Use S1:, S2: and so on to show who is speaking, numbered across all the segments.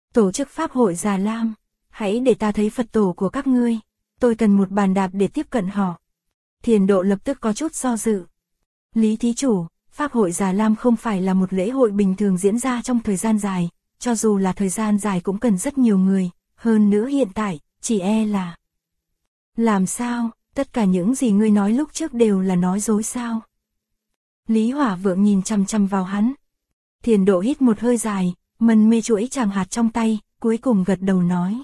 S1: Tổ chức Pháp hội Già Lam, hãy để ta thấy Phật tổ của các ngươi, tôi cần một bàn đạp để tiếp cận họ. Thiền Độ lập tức có chút do dự. Lý thí chủ, Pháp hội Già Lam không phải là một lễ hội bình thường diễn ra trong thời gian dài, cho dù là thời gian dài cũng cần rất nhiều người, hơn nữa hiện tại, chỉ e là... Làm sao, tất cả những gì ngươi nói lúc trước đều là nói dối sao? Lý Hỏa Vượng nhìn chằm chằm vào hắn. Thiền Độ hít một hơi dài, mân mê chuỗi tràng hạt trong tay, cuối cùng gật đầu nói.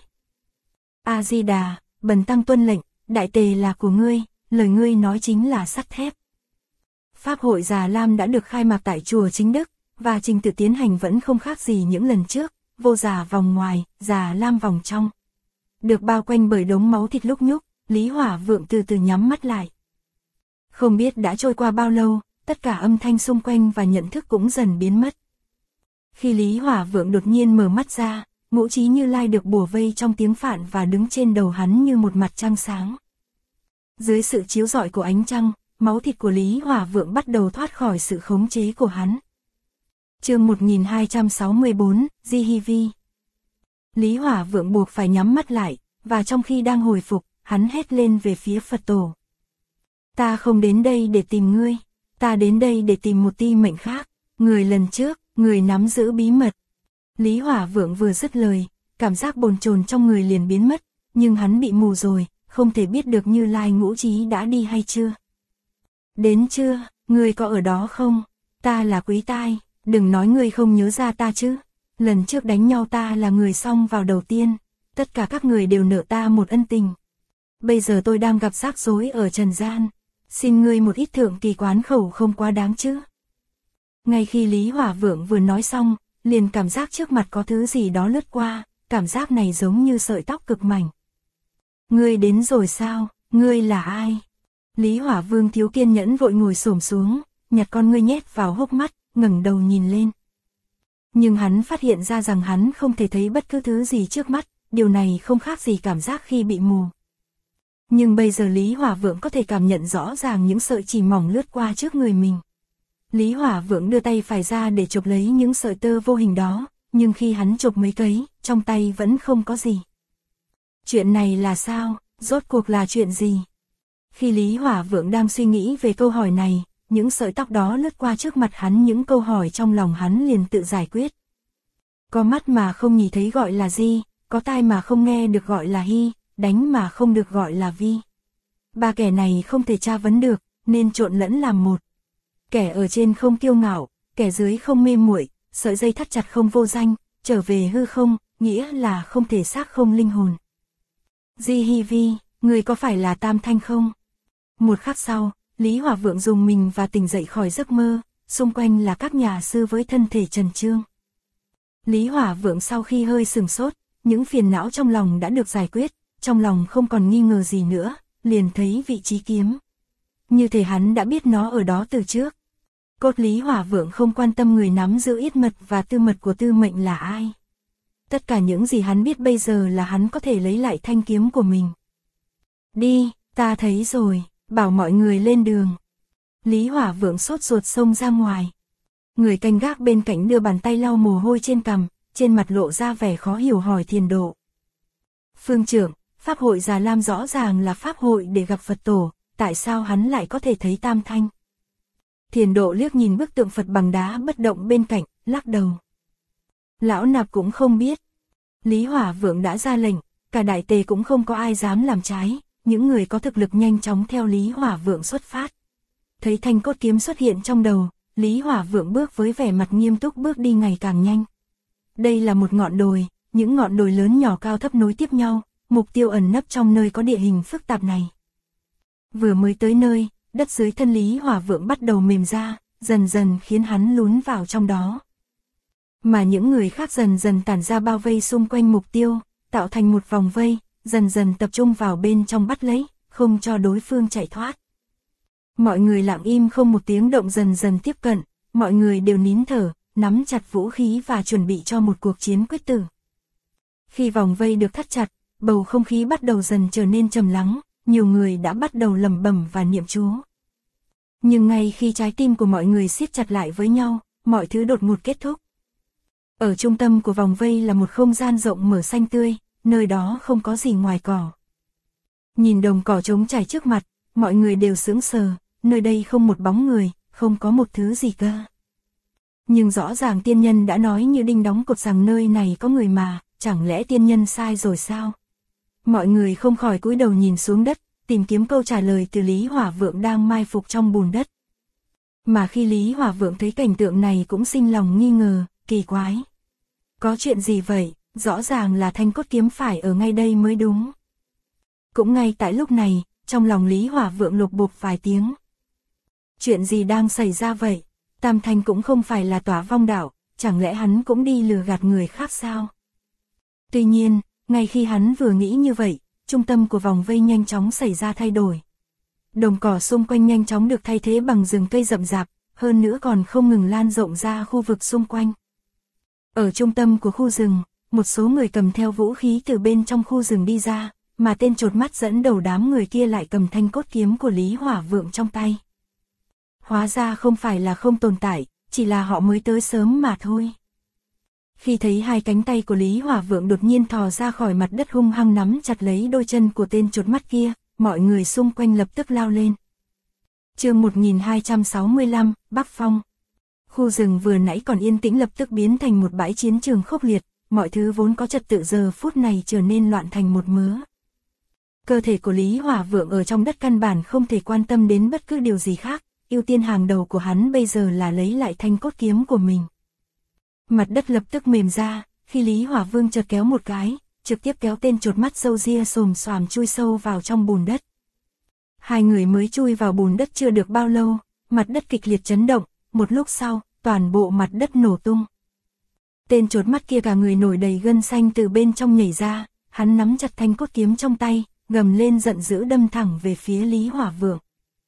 S1: A-di-đà, bần tăng tuân lệnh, đại tề là của ngươi, lời ngươi nói chính là sắt thép. Pháp hội Già Lam đã được khai mạc tại chùa Chính Đức, và trình tự tiến hành vẫn không khác gì những lần trước, vô Già vòng ngoài, Già Lam vòng trong. Được bao quanh bởi đống máu thịt lúc nhúc, Lý Hỏa Vượng từ từ nhắm mắt lại. Không biết đã trôi qua bao lâu, tất cả âm thanh xung quanh và nhận thức cũng dần biến mất. Khi Lý Hỏa Vượng đột nhiên mở mắt ra, Ngũ Trí Như Lai được bủa vây trong tiếng phạn và đứng trên đầu hắn như một mặt trăng sáng. Dưới sự chiếu rọi của ánh trăng, máu thịt của Lý Hỏa Vượng bắt đầu thoát khỏi sự khống chế của hắn. Chương 1264, Di Hi Vi. Lý Hỏa Vượng buộc phải nhắm mắt lại, và trong khi đang hồi phục, hắn hét lên về phía Phật tổ. Ta không đến đây để tìm ngươi, ta đến đây để tìm một ti mệnh khác, người lần trước, người nắm giữ bí mật. Lý Hỏa Vượng vừa dứt lời, cảm giác bồn chồn trong người liền biến mất, nhưng hắn bị mù rồi, không thể biết được Như Lai Ngũ Trí đã đi hay chưa. Đến chưa, ngươi có ở đó không? Ta là Quý Tai, đừng nói ngươi không nhớ ra ta chứ. Lần trước đánh nhau ta là người xông vào đầu tiên, tất cả các người đều nợ ta một ân tình. Bây giờ tôi đang gặp rắc rối ở trần gian, xin ngươi một ít thượng kỳ quán khẩu không quá đáng chứ. Ngay khi Lý Hỏa Vượng vừa nói xong, liền cảm giác trước mặt có thứ gì đó lướt qua, cảm giác này giống như sợi tóc cực mảnh. Ngươi đến rồi sao, ngươi là ai? Lý Hỏa Vương thiếu kiên nhẫn vội ngồi xổm xuống, nhặt con ngươi nhét vào hốc mắt, ngẩng đầu nhìn lên. Nhưng hắn phát hiện ra rằng hắn không thể thấy bất cứ thứ gì trước mắt, điều này không khác gì cảm giác khi bị mù. Nhưng bây giờ Lý Hỏa Vượng có thể cảm nhận rõ ràng những sợi chỉ mỏng lướt qua trước người mình. Lý Hỏa Vượng đưa tay phải ra để chộp lấy những sợi tơ vô hình đó, nhưng khi hắn chộp mấy cấy, trong tay vẫn không có gì. Chuyện này là sao, rốt cuộc là chuyện gì? Khi Lý Hỏa Vượng đang suy nghĩ về câu hỏi này, những sợi tóc đó lướt qua trước mặt hắn, những câu hỏi trong lòng hắn liền tự giải quyết. Có mắt mà không nhìn thấy gọi là Di, có tai mà không nghe được gọi là Hi, đánh mà không được gọi là Vi. Ba kẻ này không thể tra vấn được, nên trộn lẫn làm một. Kẻ ở trên không kiêu ngạo, kẻ dưới không mê muội, sợi dây thắt chặt không vô danh, trở về hư không, nghĩa là không thể xác không linh hồn. Di Hi Vi, người có phải là Tam Thanh không? Một khắc sau, Lý Hỏa Vượng dùng mình và tỉnh dậy khỏi giấc mơ, xung quanh là các nhà sư với thân thể trần trương. Lý Hỏa Vượng sau khi hơi sửng sốt, những phiền não trong lòng đã được giải quyết, trong lòng không còn nghi ngờ gì nữa, liền thấy vị trí kiếm. Như thể hắn đã biết nó ở đó từ trước. Cốt Lý Hỏa Vượng không quan tâm người nắm giữ yết mật và tư mật của tư mệnh là ai. Tất cả những gì hắn biết bây giờ là hắn có thể lấy lại thanh kiếm của mình. Đi, ta thấy rồi, bảo mọi người lên đường. Lý Hỏa Vượng sốt ruột xông ra ngoài. Người canh gác bên cạnh đưa bàn tay lau mồ hôi trên cằm, trên mặt lộ ra vẻ khó hiểu hỏi Thiền Độ. Phương trưởng, Pháp hội Già Lam rõ ràng là Pháp hội để gặp Phật tổ, tại sao hắn lại có thể thấy Tam Thanh? Thiền Độ liếc nhìn bức tượng Phật bằng đá bất động bên cạnh, lắc đầu. Lão nạp cũng không biết. Lý Hỏa Vượng đã ra lệnh, cả đại tề cũng không có ai dám làm trái, những người có thực lực nhanh chóng theo Lý Hỏa Vượng xuất phát. Thấy thanh cốt kiếm xuất hiện trong đầu, Lý Hỏa Vượng bước với vẻ mặt nghiêm túc bước đi ngày càng nhanh. Đây là một ngọn đồi, những ngọn đồi lớn nhỏ cao thấp nối tiếp nhau, mục tiêu ẩn nấp trong nơi có địa hình phức tạp này. Vừa mới tới nơi, đất dưới thân Lý Hỏa Vượng bắt đầu mềm ra, dần dần khiến hắn lún vào trong đó. Mà những người khác dần dần tản ra bao vây xung quanh mục tiêu, tạo thành một vòng vây, dần dần tập trung vào bên trong bắt lấy, không cho đối phương chạy thoát. Mọi người lặng im không một tiếng động dần dần tiếp cận, mọi người đều nín thở, nắm chặt vũ khí và chuẩn bị cho một cuộc chiến quyết tử. Khi vòng vây được thắt chặt, bầu không khí bắt đầu dần trở nên trầm lắng, nhiều người đã bắt đầu lẩm bẩm và niệm chú. Nhưng ngay khi trái tim của mọi người siết chặt lại với nhau, mọi thứ đột ngột kết thúc. Ở trung tâm của vòng vây là một không gian rộng mở xanh tươi, nơi đó không có gì ngoài cỏ. Nhìn đồng cỏ trống trải trước mặt, mọi người đều sững sờ, nơi đây không một bóng người, không có một thứ gì cơ. Nhưng rõ ràng tiên nhân đã nói như đinh đóng cột rằng nơi này có người mà, chẳng lẽ tiên nhân sai rồi sao? Mọi người không khỏi cúi đầu nhìn xuống đất, tìm kiếm câu trả lời từ Lý Hỏa Vượng đang mai phục trong bùn đất. Mà khi Lý Hỏa Vượng thấy cảnh tượng này cũng sinh lòng nghi ngờ, kỳ quái. Có chuyện gì vậy, rõ ràng là thanh cốt kiếm phải ở ngay đây mới đúng. Cũng ngay tại lúc này, trong lòng Lý Hỏa Vượng lục bục vài tiếng. Chuyện gì đang xảy ra vậy? Tam Thanh cũng không phải là tỏa vong đạo, chẳng lẽ hắn cũng đi lừa gạt người khác sao? Tuy nhiên, ngay khi hắn vừa nghĩ như vậy, trung tâm của vòng vây nhanh chóng xảy ra thay đổi. Đồng cỏ xung quanh nhanh chóng được thay thế bằng rừng cây rậm rạp, hơn nữa còn không ngừng lan rộng ra khu vực xung quanh. Ở trung tâm của khu rừng, một số người cầm theo vũ khí từ bên trong khu rừng đi ra, mà tên chột mắt dẫn đầu đám người kia lại cầm thanh cốt kiếm của Lý Hỏa Vượng trong tay. Hóa ra không phải là không tồn tại, chỉ là họ mới tới sớm mà thôi. Khi thấy hai cánh tay của Lý Hỏa Vượng đột nhiên thò ra khỏi mặt đất hung hăng nắm chặt lấy đôi chân của tên chột mắt kia, mọi người xung quanh lập tức lao lên. Chương 1265, Bắc Phong. Khu rừng vừa nãy còn yên tĩnh lập tức biến thành một bãi chiến trường khốc liệt, mọi thứ vốn có trật tự giờ phút này trở nên loạn thành một mớ. Cơ thể của Lý Hỏa Vượng ở trong đất căn bản không thể quan tâm đến bất cứ điều gì khác, ưu tiên hàng đầu của hắn bây giờ là lấy lại thanh cốt kiếm của mình. Mặt đất lập tức mềm ra, khi Lý Hỏa Vương chợt kéo một cái, trực tiếp kéo tên chột mắt râu ria xồm xoàm chui sâu vào trong bùn đất. Hai người mới chui vào bùn đất chưa được bao lâu, mặt đất kịch liệt chấn động, một lúc sau, toàn bộ mặt đất nổ tung. Tên chột mắt kia cả người nổi đầy gân xanh từ bên trong nhảy ra, hắn nắm chặt thanh cốt kiếm trong tay, gầm lên giận dữ đâm thẳng về phía Lý Hỏa Vượng.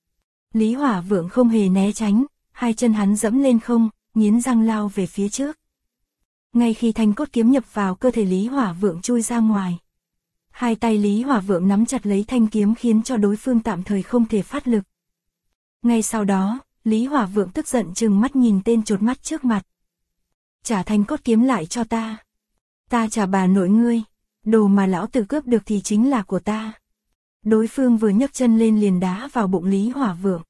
S1: Lý Hỏa Vượng không hề né tránh, hai chân hắn dẫm lên không, nghiến răng lao về phía trước. Ngay khi thanh cốt kiếm nhập vào cơ thể Lý Hỏa Vượng chui ra ngoài. Hai tay Lý Hỏa Vượng nắm chặt lấy thanh kiếm khiến cho đối phương tạm thời không thể phát lực. Ngay sau đó, Lý Hỏa Vượng tức giận trừng mắt nhìn tên chột mắt trước mặt. Trả thanh cốt kiếm lại cho ta. Ta trả bà nội ngươi, đồ mà lão tử cướp được thì chính là của ta. Đối phương vừa nhấc chân lên liền đá vào bụng Lý Hỏa Vượng.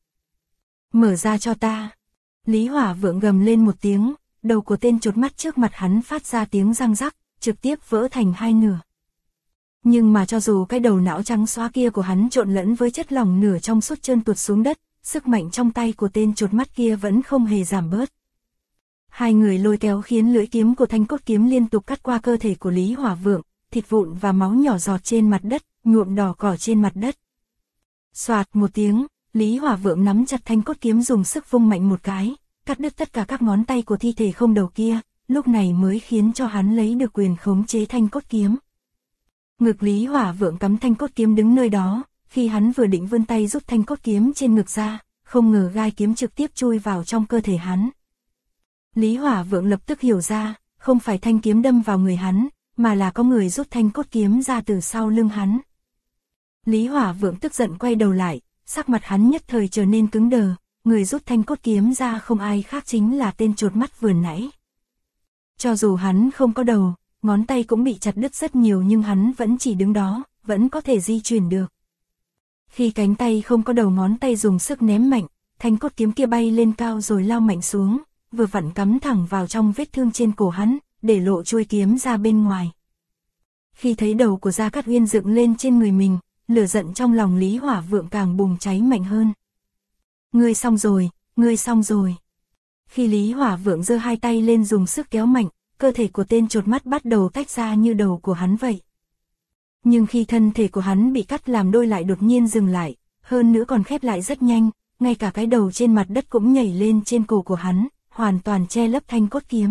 S1: Mở ra cho ta. Lý Hỏa Vượng gầm lên một tiếng, đầu của tên chột mắt trước mặt hắn phát ra tiếng răng rắc, trực tiếp vỡ thành hai nửa. Nhưng mà cho dù cái đầu não trắng xóa kia của hắn trộn lẫn với chất lỏng nửa trong suốt trơn tuột xuống đất, sức mạnh trong tay của tên chột mắt kia vẫn không hề giảm bớt. Hai người lôi kéo khiến lưỡi kiếm của thanh cốt kiếm liên tục cắt qua cơ thể của Lý Hỏa Vượng, thịt vụn và máu nhỏ giọt trên mặt đất, nhuộm đỏ cỏ trên mặt đất. Soạt một tiếng, Lý Hỏa Vượng nắm chặt thanh cốt kiếm dùng sức vung mạnh một cái, cắt đứt tất cả các ngón tay của thi thể không đầu kia, lúc này mới khiến cho hắn lấy được quyền khống chế thanh cốt kiếm. Ngực Lý Hỏa Vượng cắm thanh cốt kiếm đứng nơi đó, khi hắn vừa định vươn tay rút thanh cốt kiếm trên ngực ra, không ngờ gai kiếm trực tiếp chui vào trong cơ thể hắn. Lý Hỏa Vượng lập tức hiểu ra, không phải thanh kiếm đâm vào người hắn, mà là có người rút thanh cốt kiếm ra từ sau lưng hắn. Lý Hỏa Vượng tức giận quay đầu lại, sắc mặt hắn nhất thời trở nên cứng đờ, người rút thanh cốt kiếm ra không ai khác chính là tên chột mắt vừa nãy. Cho dù hắn không có đầu, ngón tay cũng bị chặt đứt rất nhiều nhưng hắn vẫn chỉ đứng đó, vẫn có thể di chuyển được. Khi cánh tay không có đầu ngón tay dùng sức ném mạnh, thanh cốt kiếm kia bay lên cao rồi lao mạnh xuống, vừa vặn cắm thẳng vào trong vết thương trên cổ hắn, để lộ chuôi kiếm ra bên ngoài. Khi thấy đầu của Gia Cát Uyên dựng lên trên người mình, lửa giận trong lòng Lý Hỏa Vượng càng bùng cháy mạnh hơn. Ngươi xong rồi, ngươi xong rồi. Khi Lý Hỏa Vượng giơ hai tay lên dùng sức kéo mạnh, cơ thể của tên chột mắt bắt đầu tách ra như đầu của hắn vậy. Nhưng khi thân thể của hắn bị cắt làm đôi lại đột nhiên dừng lại, hơn nữa còn khép lại rất nhanh, ngay cả cái đầu trên mặt đất cũng nhảy lên trên cổ của hắn, hoàn toàn che lấp thanh cốt kiếm.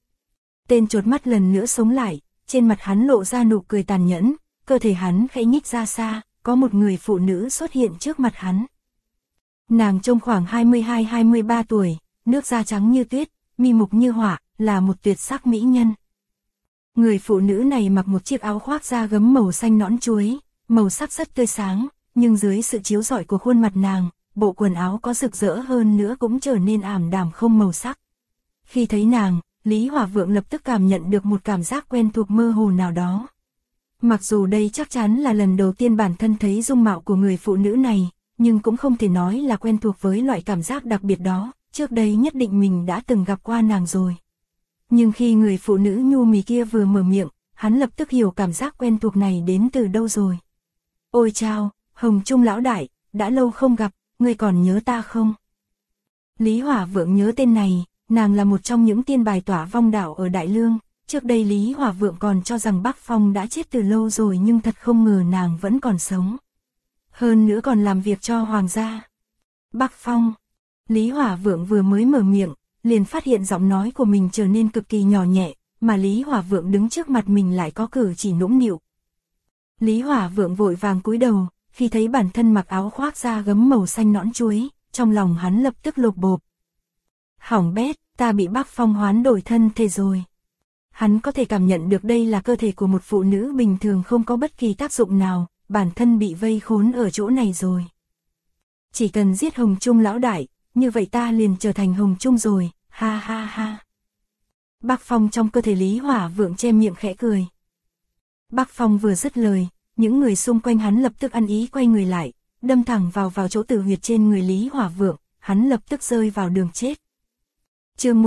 S1: Tên chột mắt lần nữa sống lại, trên mặt hắn lộ ra nụ cười tàn nhẫn, cơ thể hắn khẽ nhích ra xa, có một người phụ nữ xuất hiện trước mặt hắn. Nàng trông khoảng 22-23 tuổi, nước da trắng như tuyết, mi mục như họa, là một tuyệt sắc mỹ nhân. Người phụ nữ này mặc một chiếc áo khoác da gấm màu xanh nõn chuối, màu sắc rất tươi sáng, nhưng dưới sự chiếu rọi của khuôn mặt nàng, bộ quần áo có rực rỡ hơn nữa cũng trở nên ảm đạm không màu sắc. Khi thấy nàng, Lý Hỏa Vượng lập tức cảm nhận được một cảm giác quen thuộc mơ hồ nào đó. Mặc dù đây chắc chắn là lần đầu tiên bản thân thấy dung mạo của người phụ nữ này, nhưng cũng không thể nói là quen thuộc với loại cảm giác đặc biệt đó, trước đây nhất định mình đã từng gặp qua nàng rồi. Nhưng khi người phụ nữ nhu mì kia vừa mở miệng, hắn lập tức hiểu cảm giác quen thuộc này đến từ đâu rồi. Ôi chao, Hồng Trung lão đại, đã lâu không gặp, ngươi còn nhớ ta không? Lý Hỏa Vượng nhớ tên này, nàng là một trong những tiên bài tỏa vong đảo ở Đại Lương. Trước đây Lý Hỏa Vượng còn cho rằng Bắc Phong đã chết từ lâu rồi nhưng thật không ngờ nàng vẫn còn sống. Hơn nữa còn làm việc cho hoàng gia. Bắc Phong. Lý Hỏa Vượng vừa mới mở miệng, liền phát hiện giọng nói của mình trở nên cực kỳ nhỏ nhẹ, mà Lý Hỏa Vượng đứng trước mặt mình lại có cử chỉ nũng nịu. Lý Hỏa Vượng vội vàng cúi đầu, khi thấy bản thân mặc áo khoác da gấm màu xanh nõn chuối, trong lòng hắn lập tức lột bộp. Hỏng bét, ta bị Bắc Phong hoán đổi thân thể rồi. Hắn có thể cảm nhận được đây là cơ thể của một phụ nữ bình thường không có bất kỳ tác dụng nào, bản thân bị vây khốn ở chỗ này rồi. Chỉ cần giết Hồng Trung lão đại, như vậy ta liền trở thành Hồng Trung rồi, ha ha ha. Bắc Phong trong cơ thể Lý Hỏa Vượng che miệng khẽ cười. Bắc Phong vừa dứt lời, những người xung quanh hắn lập tức ăn ý quay người lại, đâm thẳng vào chỗ tử huyệt trên người Lý Hỏa Vượng, hắn lập tức rơi vào đường chết. Chương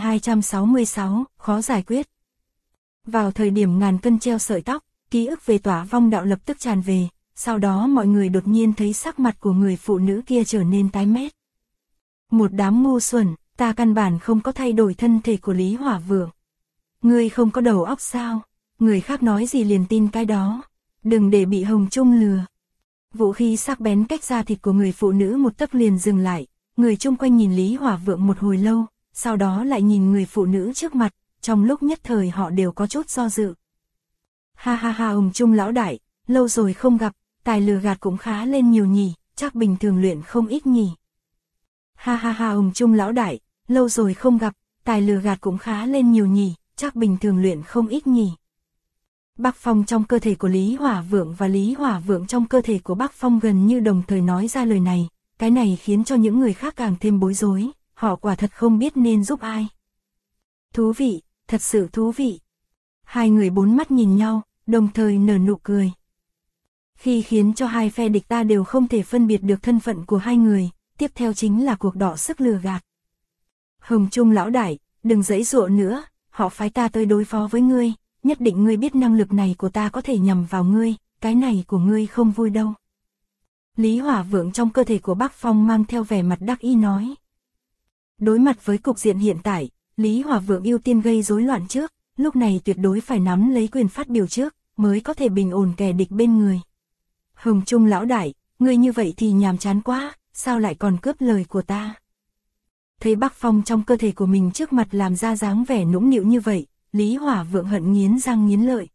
S1: 1266, khó giải quyết. Vào thời điểm ngàn cân treo sợi tóc, ký ức về tỏa vong đạo lập tức tràn về, sau đó mọi người đột nhiên thấy sắc mặt của người phụ nữ kia trở nên tái mét. Một đám ngu xuẩn, ta căn bản không có thay đổi thân thể của Lý Hỏa Vượng. Ngươi không có đầu óc sao? Người khác nói gì liền tin cái đó. Đừng để bị Hồng Trung lừa. Vũ khí sắc bén cách da thịt của người phụ nữ một tấc liền dừng lại, người chung quanh nhìn Lý Hỏa Vượng một hồi lâu, sau đó lại nhìn người phụ nữ trước mặt, trong lúc nhất thời họ đều có chút do dự. Ha ha ha, Hồng Trung lão đại, lâu rồi không gặp, tài lừa gạt cũng khá lên nhiều nhỉ, chắc bình thường luyện không ít nhỉ. Ha ha ha, Hồng Trung lão đại, lâu rồi không gặp, tài lừa gạt cũng khá lên nhiều nhỉ, chắc bình thường luyện không ít nhỉ. Bắc Phong trong cơ thể của Lý Hỏa Vượng và Lý Hỏa Vượng trong cơ thể của Bắc Phong gần như đồng thời nói ra lời này, cái này khiến cho những người khác càng thêm bối rối, họ quả thật không biết nên giúp ai. Thú vị, thật sự thú vị. Hai người bốn mắt nhìn nhau, đồng thời nở nụ cười. Khi khiến cho hai phe địch ta đều không thể phân biệt được thân phận của hai người, tiếp theo chính là cuộc đọ sức lừa gạt. Hồng Trung lão đại, đừng giãy giụa nữa, họ phái ta tới đối phó với ngươi, nhất định ngươi biết năng lực này của ta có thể nhằm vào ngươi, cái này của ngươi không vui đâu. Lý Hỏa Vượng trong cơ thể của Bắc Phong mang theo vẻ mặt đắc ý nói. Đối mặt với cục diện hiện tại, Lý Hỏa Vượng ưu tiên gây rối loạn trước, lúc này tuyệt đối phải nắm lấy quyền phát biểu trước, mới có thể bình ổn kẻ địch bên người. Hồng Trung lão đại, ngươi như vậy thì nhàm chán quá, sao lại còn cướp lời của ta? Thấy Bắc Phong trong cơ thể của mình trước mặt làm ra dáng vẻ nũng nịu như vậy, Lý Hỏa Vượng hận nghiến răng nghiến lợi.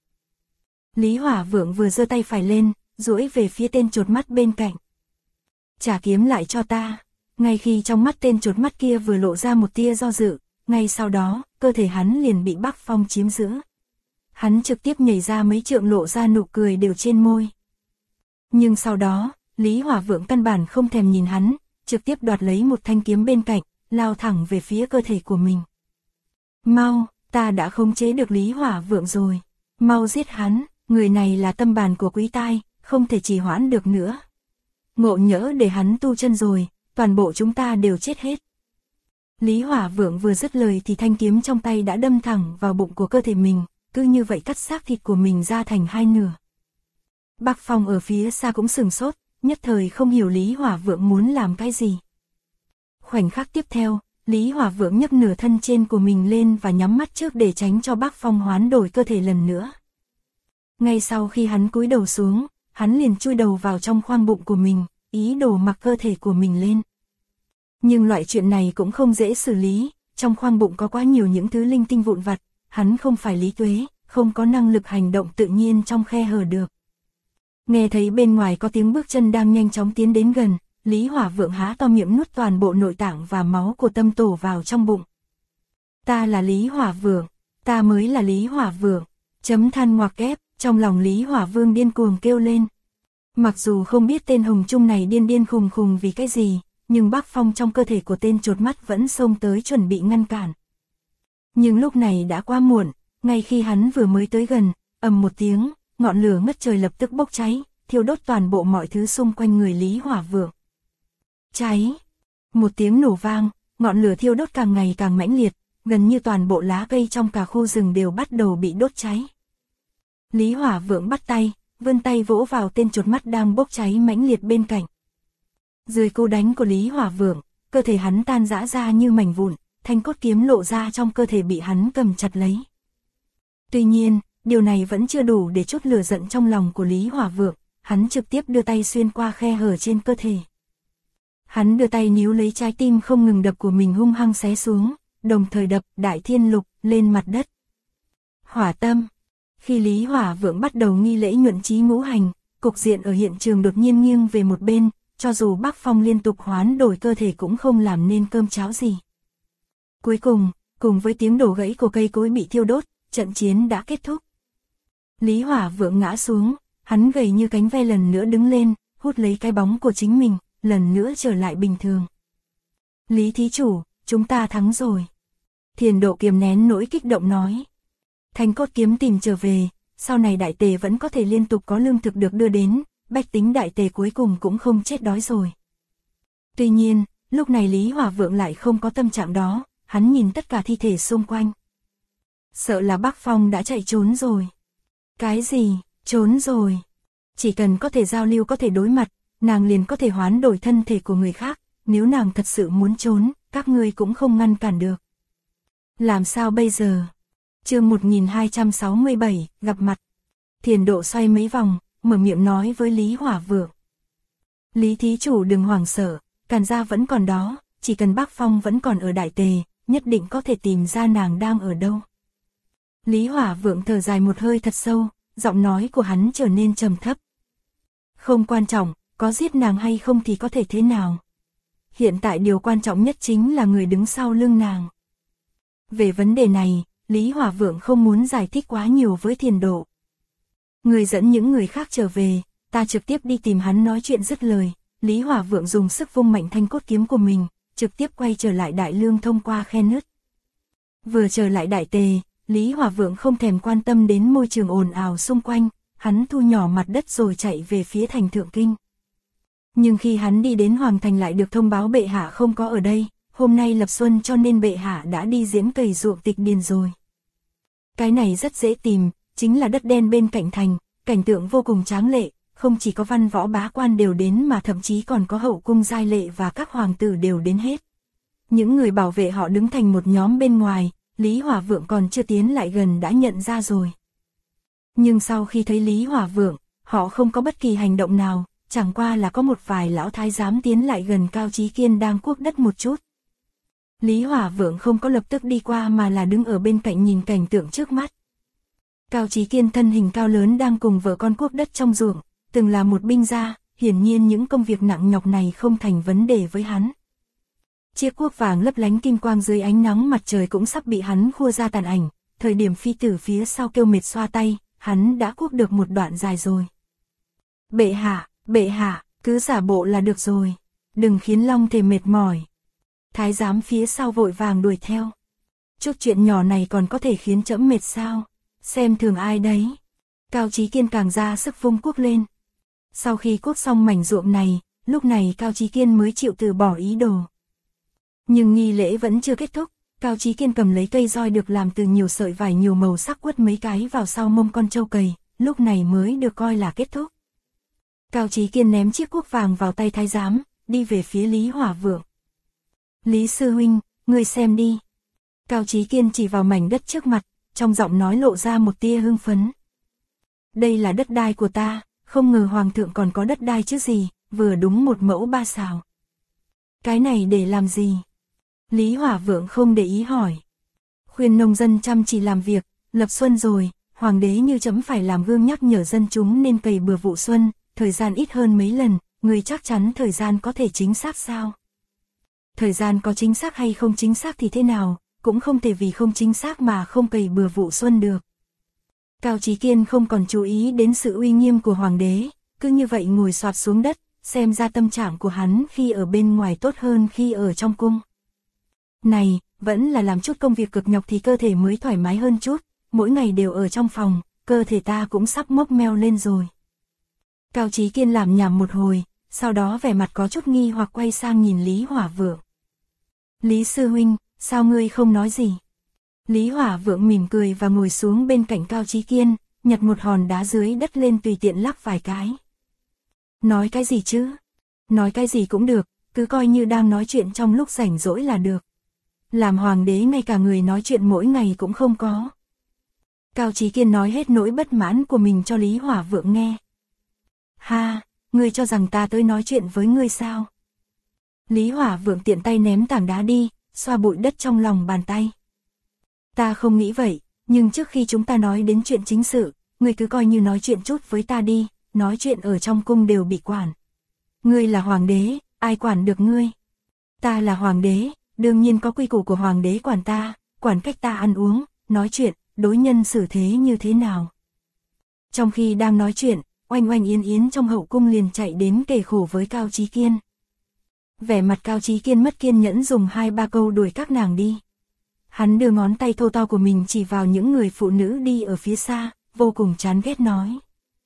S1: Lý Hỏa Vượng vừa giơ tay phải lên, duỗi về phía tên chột mắt bên cạnh. Trả kiếm lại cho ta. Ngay khi trong mắt tên chột mắt kia vừa lộ ra một tia do dự, ngay sau đó, cơ thể hắn liền bị Bắc Phong chiếm giữ. Hắn trực tiếp nhảy ra mấy trượng lộ ra nụ cười đều trên môi. Nhưng sau đó, Lý Hỏa Vượng căn bản không thèm nhìn hắn, trực tiếp đoạt lấy một thanh kiếm bên cạnh, lao thẳng về phía cơ thể của mình. Mau, ta đã khống chế được Lý Hỏa Vượng rồi. Mau giết hắn, người này là tâm bàn của Quý Tai, không thể trì hoãn được nữa. Ngộ nhỡ để hắn tu chân rồi, toàn bộ chúng ta đều chết hết. Lý Hỏa Vượng vừa dứt lời thì thanh kiếm trong tay đã đâm thẳng vào bụng của cơ thể mình, cứ như vậy cắt xác thịt của mình ra thành hai nửa. Bắc Phong ở phía xa cũng sửng sốt, nhất thời không hiểu Lý Hỏa Vượng muốn làm cái gì. Khoảnh khắc tiếp theo, Lý Hỏa Vượng nhấc nửa thân trên của mình lên và nhắm mắt trước để tránh cho Bắc Phong hoán đổi cơ thể lần nữa. Ngay sau khi hắn cúi đầu xuống, hắn liền chui đầu vào trong khoang bụng của mình, ý đồ mặc cơ thể của mình lên. Nhưng loại chuyện này cũng không dễ xử lý, trong khoang bụng có quá nhiều những thứ linh tinh vụn vặt, hắn không phải Lý Tuế, không có năng lực hành động tự nhiên trong khe hở được. Nghe thấy bên ngoài có tiếng bước chân đang nhanh chóng tiến đến gần, Lý Hỏa Vượng há to miệng nuốt toàn bộ nội tạng và máu của tâm tổ vào trong bụng. Ta là Lý Hỏa Vượng, ta mới là Lý Hỏa Vượng, chấm than ngoặc kép, trong lòng Lý Hỏa Vương điên cuồng kêu lên. Mặc dù không biết tên Hồng Trung này điên điên khùng khùng vì cái gì, nhưng Bắc Phong trong cơ thể của tên chột mắt vẫn xông tới chuẩn bị ngăn cản. Nhưng lúc này đã quá muộn, ngay khi hắn vừa mới tới gần, ầm một tiếng, ngọn lửa ngất trời lập tức bốc cháy, thiêu đốt toàn bộ mọi thứ xung quanh người Lý Hỏa Vượng. Cháy! Một tiếng nổ vang, ngọn lửa thiêu đốt càng ngày càng mãnh liệt, gần như toàn bộ lá cây trong cả khu rừng đều bắt đầu bị đốt cháy. Lý Hỏa Vượng bắt tay, vươn tay vỗ vào tên chuột mắt đang bốc cháy mãnh liệt bên cạnh. Dưới cú đánh của Lý Hỏa Vượng, cơ thể hắn tan rã ra như mảnh vụn, thanh cốt kiếm lộ ra trong cơ thể bị hắn cầm chặt lấy. Tuy nhiên, điều này vẫn chưa đủ để trút lửa giận trong lòng của Lý Hỏa Vượng, hắn trực tiếp đưa tay xuyên qua khe hở trên cơ thể. Hắn đưa tay níu lấy trái tim không ngừng đập của mình hung hăng xé xuống, đồng thời đập Đại Thiên Lục lên mặt đất. Hỏa tâm. Khi Lý Hỏa Vượng bắt đầu nghi lễ nhuận chí ngũ hành, cục diện ở hiện trường đột nhiên nghiêng về một bên, cho dù Bắc Phong liên tục hoán đổi cơ thể cũng không làm nên cơm cháo gì. Cuối cùng, cùng với tiếng đổ gãy của cây cối bị thiêu đốt, trận chiến đã kết thúc. Lý Hỏa Vượng ngã xuống, hắn gầy như cánh ve lần nữa đứng lên, hút lấy cái bóng của chính mình, lần nữa trở lại bình thường. Lý thí chủ, chúng ta thắng rồi. Thiền Độ kiềm nén nỗi kích động nói. Thanh cốt kiếm tìm trở về, sau này đại tề vẫn có thể liên tục có lương thực được đưa đến, bách tính đại tề cuối cùng cũng không chết đói rồi. Tuy nhiên, lúc này Lý Hỏa Vượng lại không có tâm trạng đó, hắn nhìn tất cả thi thể xung quanh. Sợ là Bắc Phong đã chạy trốn rồi. Cái gì, trốn rồi? Chỉ cần có thể giao lưu có thể đối mặt, nàng liền có thể hoán đổi thân thể của người khác, nếu nàng thật sự muốn trốn, các ngươi cũng không ngăn cản được. Làm sao bây giờ? Chương 1267, gặp mặt. Thiền Độ xoay mấy vòng, mở miệng nói với Lý Hỏa Vượng. Lý thí chủ đừng hoảng sợ, Càn gia vẫn còn đó, chỉ cần Bắc Phong vẫn còn ở đại tề, nhất định có thể tìm ra nàng đang ở đâu. Lý Hỏa Vượng thở dài một hơi thật sâu, giọng nói của hắn trở nên trầm thấp. Không quan trọng, có giết nàng hay không thì có thể thế nào. Hiện tại điều quan trọng nhất chính là người đứng sau lưng nàng. Về vấn đề này, Lý Hỏa Vượng không muốn giải thích quá nhiều với Thiền Độ. Người dẫn những người khác trở về, ta trực tiếp đi tìm hắn nói chuyện dứt lời. Lý Hỏa Vượng dùng sức vung mạnh thanh cốt kiếm của mình, trực tiếp quay trở lại Đại Lương thông qua khe nứt. Vừa trở lại đại tề, Lý Hỏa Vượng không thèm quan tâm đến môi trường ồn ào xung quanh, hắn thu nhỏ mặt đất rồi chạy về phía thành Thượng Kinh. Nhưng khi hắn đi đến Hoàng Thành lại được thông báo bệ hạ không có ở đây, hôm nay lập xuân cho nên bệ hạ đã đi giếng cày ruộng tịch điền rồi. Cái này rất dễ tìm, chính là đất đen bên cạnh thành, cảnh tượng vô cùng tráng lệ, không chỉ có văn võ bá quan đều đến mà thậm chí còn có hậu cung giai lệ và các hoàng tử đều đến hết. Những người bảo vệ họ đứng thành một nhóm bên ngoài, Lý Hỏa Vượng còn chưa tiến lại gần đã nhận ra rồi. Nhưng sau khi thấy Lý Hỏa Vượng, họ không có bất kỳ hành động nào, chẳng qua là có một vài lão thái giám tiến lại gần Cao Chí Kiên đang cuốc đất một chút. Lý Hỏa Vượng không có lập tức đi qua mà là đứng ở bên cạnh nhìn cảnh tượng trước mắt. Cao Chí Kiên thân hình cao lớn đang cùng vợ con cuốc đất trong ruộng, từng là một binh gia, hiển nhiên những công việc nặng nhọc này không thành vấn đề với hắn. Chiếc cuốc vàng lấp lánh kim quang dưới ánh nắng mặt trời cũng sắp bị hắn khua ra tàn ảnh, thời điểm phi tử phía sau kêu mệt xoa tay, hắn đã cuốc được một đoạn dài rồi. Bệ hạ, cứ giả bộ là được rồi, đừng khiến Long Thể mệt mỏi. Thái giám phía sau vội vàng đuổi theo. Chút chuyện nhỏ này còn có thể khiến trẫm mệt sao, xem thường ai đấy. Cao Chí Kiên càng ra sức vung cuốc lên. Sau khi cuốc xong mảnh ruộng này, lúc này Cao Chí Kiên mới chịu từ bỏ ý đồ. Nhưng nghi lễ vẫn chưa kết thúc, Cao Chí Kiên cầm lấy cây roi được làm từ nhiều sợi vải nhiều màu sắc quất mấy cái vào sau mông con trâu cầy, lúc này mới được coi là kết thúc. Cao Chí Kiên ném chiếc cuốc vàng vào tay thái giám, đi về phía Lý Hỏa Vượng. Lý sư huynh, ngươi xem đi. Cao Chí Kiên chỉ vào mảnh đất trước mặt, trong giọng nói lộ ra một tia hưng phấn. Đây là đất đai của ta, không ngờ hoàng thượng còn có đất đai chứ gì, vừa đúng một mẫu ba sào. Cái này để làm gì? Lý Hỏa Vượng không để ý hỏi. Khuyên nông dân chăm chỉ làm việc, lập xuân rồi, hoàng đế như trẫm phải làm gương nhắc nhở dân chúng nên cày bừa vụ xuân, thời gian ít hơn mấy lần, người chắc chắn thời gian có thể chính xác sao? Thời gian có chính xác hay không chính xác thì thế nào, cũng không thể vì không chính xác mà không cày bừa vụ xuân được. Cao Chí Kiên không còn chú ý đến sự uy nghiêm của hoàng đế, cứ như vậy ngồi xoạp xuống đất, xem ra tâm trạng của hắn khi ở bên ngoài tốt hơn khi ở trong cung. Này, vẫn là làm chút công việc cực nhọc thì cơ thể mới thoải mái hơn chút, mỗi ngày đều ở trong phòng, cơ thể ta cũng sắp mốc meo lên rồi. Cao Chí Kiên làm nhảm một hồi, sau đó vẻ mặt có chút nghi hoặc quay sang nhìn Lý Hỏa Vượng. Lý sư huynh, sao ngươi không nói gì? Lý Hỏa Vượng mỉm cười và ngồi xuống bên cạnh Cao Chí Kiên, nhặt một hòn đá dưới đất lên tùy tiện lắc vài cái. Nói cái gì chứ? Nói cái gì cũng được, cứ coi như đang nói chuyện trong lúc rảnh rỗi là được. Làm hoàng đế ngay cả người nói chuyện mỗi ngày cũng không có. Cao Chí Kiên nói hết nỗi bất mãn của mình cho Lý Hỏa Vượng nghe. Ha, ngươi cho rằng ta tới nói chuyện với ngươi sao? Lý Hỏa Vượng tiện tay ném tảng đá đi, xoa bụi đất trong lòng bàn tay. Ta không nghĩ vậy, nhưng trước khi chúng ta nói đến chuyện chính sự, ngươi cứ coi như nói chuyện chút với ta đi, nói chuyện ở trong cung đều bị quản. Ngươi là hoàng đế, ai quản được ngươi? Ta là hoàng đế, đương nhiên có quy củ của hoàng đế quản ta, quản cách ta ăn uống, nói chuyện, đối nhân xử thế như thế nào. Trong khi đang nói chuyện, Oanh Oanh Yến Yến trong hậu cung liền chạy đến kể khổ với Cao Chí Kiên. Vẻ mặt Cao Chí Kiên mất kiên nhẫn dùng 2-3 câu đuổi các nàng đi. Hắn đưa ngón tay thô to của mình chỉ vào những người phụ nữ đi ở phía xa, vô cùng chán ghét nói.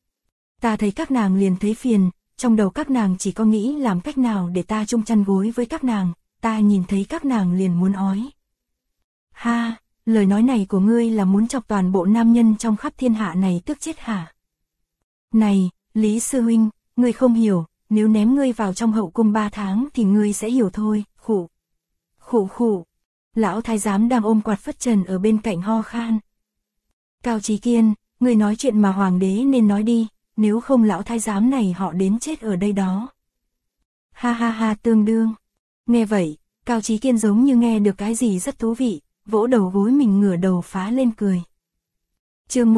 S1: Ta thấy các nàng liền thấy phiền, trong đầu các nàng chỉ có nghĩ làm cách nào để ta chung chăn gối với các nàng, ta nhìn thấy các nàng liền muốn ói. Ha, lời nói này của ngươi là muốn chọc toàn bộ nam nhân trong khắp thiên hạ này tức chết hả? Này, Lý sư huynh, ngươi không hiểu, nếu ném ngươi vào trong hậu cung 3 tháng thì ngươi sẽ hiểu thôi, khụ. Khụ khụ. Lão thái giám đang ôm quạt phất trần ở bên cạnh ho khan. Cao Chí Kiên, ngươi nói chuyện mà hoàng đế nên nói đi, nếu không lão thái giám này họ đến chết ở đây đó. Ha ha ha tương đương. Nghe vậy, Cao Chí Kiên giống như nghe được cái gì rất thú vị, vỗ đầu gối mình ngửa đầu phá lên cười. Chương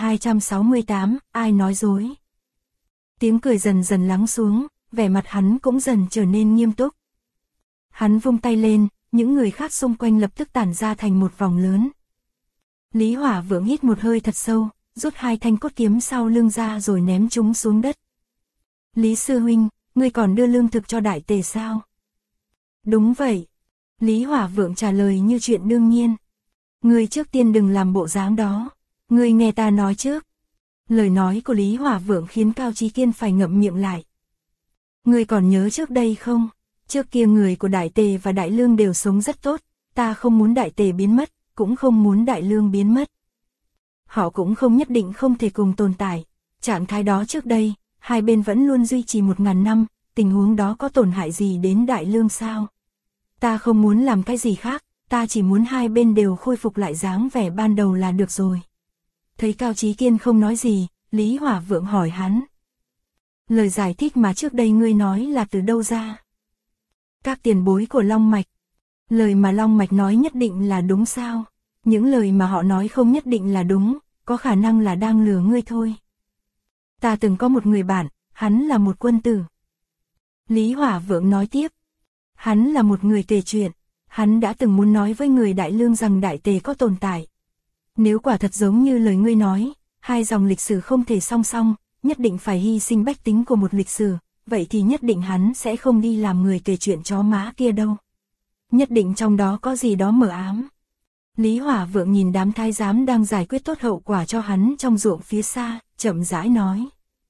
S1: 1268, ai nói dối? Tiếng cười dần dần lắng xuống, vẻ mặt hắn cũng dần trở nên nghiêm túc. Hắn vung tay lên, những người khác xung quanh lập tức tản ra thành một vòng lớn. Lý Hỏa Vượng hít một hơi thật sâu, rút 2 thanh cốt kiếm sau lưng ra rồi ném chúng xuống đất. Lý sư huynh, ngươi còn đưa lương thực cho đại tề sao? Đúng vậy. Lý Hỏa Vượng trả lời như chuyện đương nhiên. Ngươi trước tiên đừng làm bộ dáng đó. Ngươi nghe ta nói trước. Lời nói của Lý Hỏa Vượng khiến Cao Chí Kiên phải ngậm miệng lại. Ngươi còn nhớ trước đây không? Trước kia người của Đại Tề và Đại Lương đều sống rất tốt, ta không muốn Đại Tề biến mất, cũng không muốn Đại Lương biến mất. Họ cũng không nhất định không thể cùng tồn tại. Trạng thái đó trước đây, hai bên vẫn luôn duy trì 1000 năm, tình huống đó có tổn hại gì đến Đại Lương sao? Ta không muốn làm cái gì khác, ta chỉ muốn hai bên đều khôi phục lại dáng vẻ ban đầu là được rồi. Thấy Cao Chí Kiên không nói gì, Lý Hỏa Vượng hỏi hắn. Lời giải thích mà trước đây ngươi nói là từ đâu ra? Các tiền bối của Long Mạch. Lời mà Long Mạch nói nhất định là đúng sao? Những lời mà họ nói không nhất định là đúng, có khả năng là đang lừa ngươi thôi. Ta từng có một người bạn, hắn là một quân tử. Lý Hỏa Vượng nói tiếp. Hắn là một người kể chuyện, hắn đã từng muốn nói với người Đại Lương rằng Đại Tề có tồn tại. Nếu quả thật giống như lời ngươi nói, hai dòng lịch sử không thể song song, nhất định phải hy sinh bách tính của một lịch sử, vậy thì nhất định hắn sẽ không đi làm người kể chuyện chó má kia đâu. Nhất định trong đó có gì đó mờ ám. Lý Hỏa Vượng nhìn đám thái giám đang giải quyết tốt hậu quả cho hắn trong ruộng phía xa, chậm rãi nói.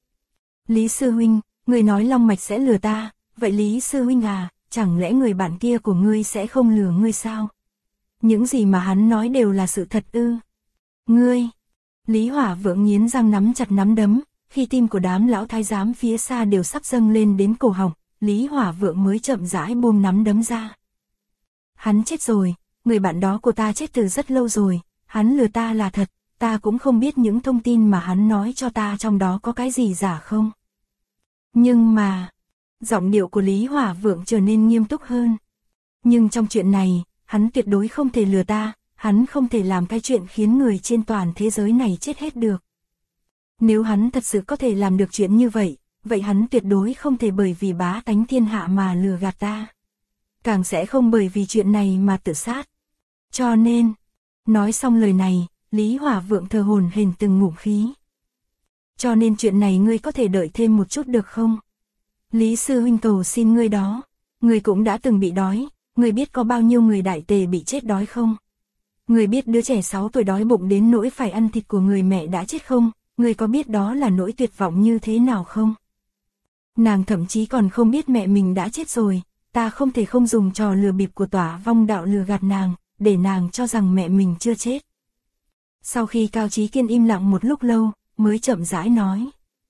S1: Lý sư huynh, người nói Long Mạch sẽ lừa ta, vậy Lý sư huynh à, chẳng lẽ người bạn kia của ngươi sẽ không lừa ngươi sao? Những gì mà hắn nói đều là sự thật ư? Ngươi! Lý Hỏa Vượng nghiến răng nắm chặt nắm đấm, khi tim của đám lão thái giám phía xa đều sắp dâng lên đến cổ họng, Lý Hỏa Vượng mới chậm rãi buông nắm đấm ra. Hắn chết rồi, người bạn đó của ta chết từ rất lâu rồi, hắn lừa ta là thật, ta cũng không biết những thông tin mà hắn nói cho ta trong đó có cái gì giả không. Nhưng mà... Giọng điệu của Lý Hỏa Vượng trở nên nghiêm túc hơn. Nhưng trong chuyện này, hắn tuyệt đối không thể lừa ta, hắn không thể làm cái chuyện khiến người trên toàn thế giới này chết hết được. Nếu hắn thật sự có thể làm được chuyện như vậy, vậy hắn tuyệt đối không thể bởi vì bá tánh thiên hạ mà lừa gạt ta. Càng sẽ không bởi vì chuyện này mà tự sát. Cho nên, nói xong lời này, Lý Hỏa Vượng thở hổn hển từng ngụm khí. Cho nên chuyện này ngươi có thể đợi thêm một chút được không? Lý sư huynh cầu xin ngươi đó, ngươi cũng đã từng bị đói, Người biết có bao nhiêu người Đại Tề bị chết đói không? Người biết đứa trẻ 6 tuổi đói bụng đến nỗi phải ăn thịt của người mẹ đã chết không? Người có biết đó là nỗi tuyệt vọng như thế nào không? Nàng thậm chí còn không biết mẹ mình đã chết rồi, ta không thể không dùng trò lừa bịp của Tỏa Vong Đạo lừa gạt nàng, để nàng cho rằng mẹ mình chưa chết. Sau khi Cao Chí Kiên im lặng một lúc lâu, mới chậm rãi nói.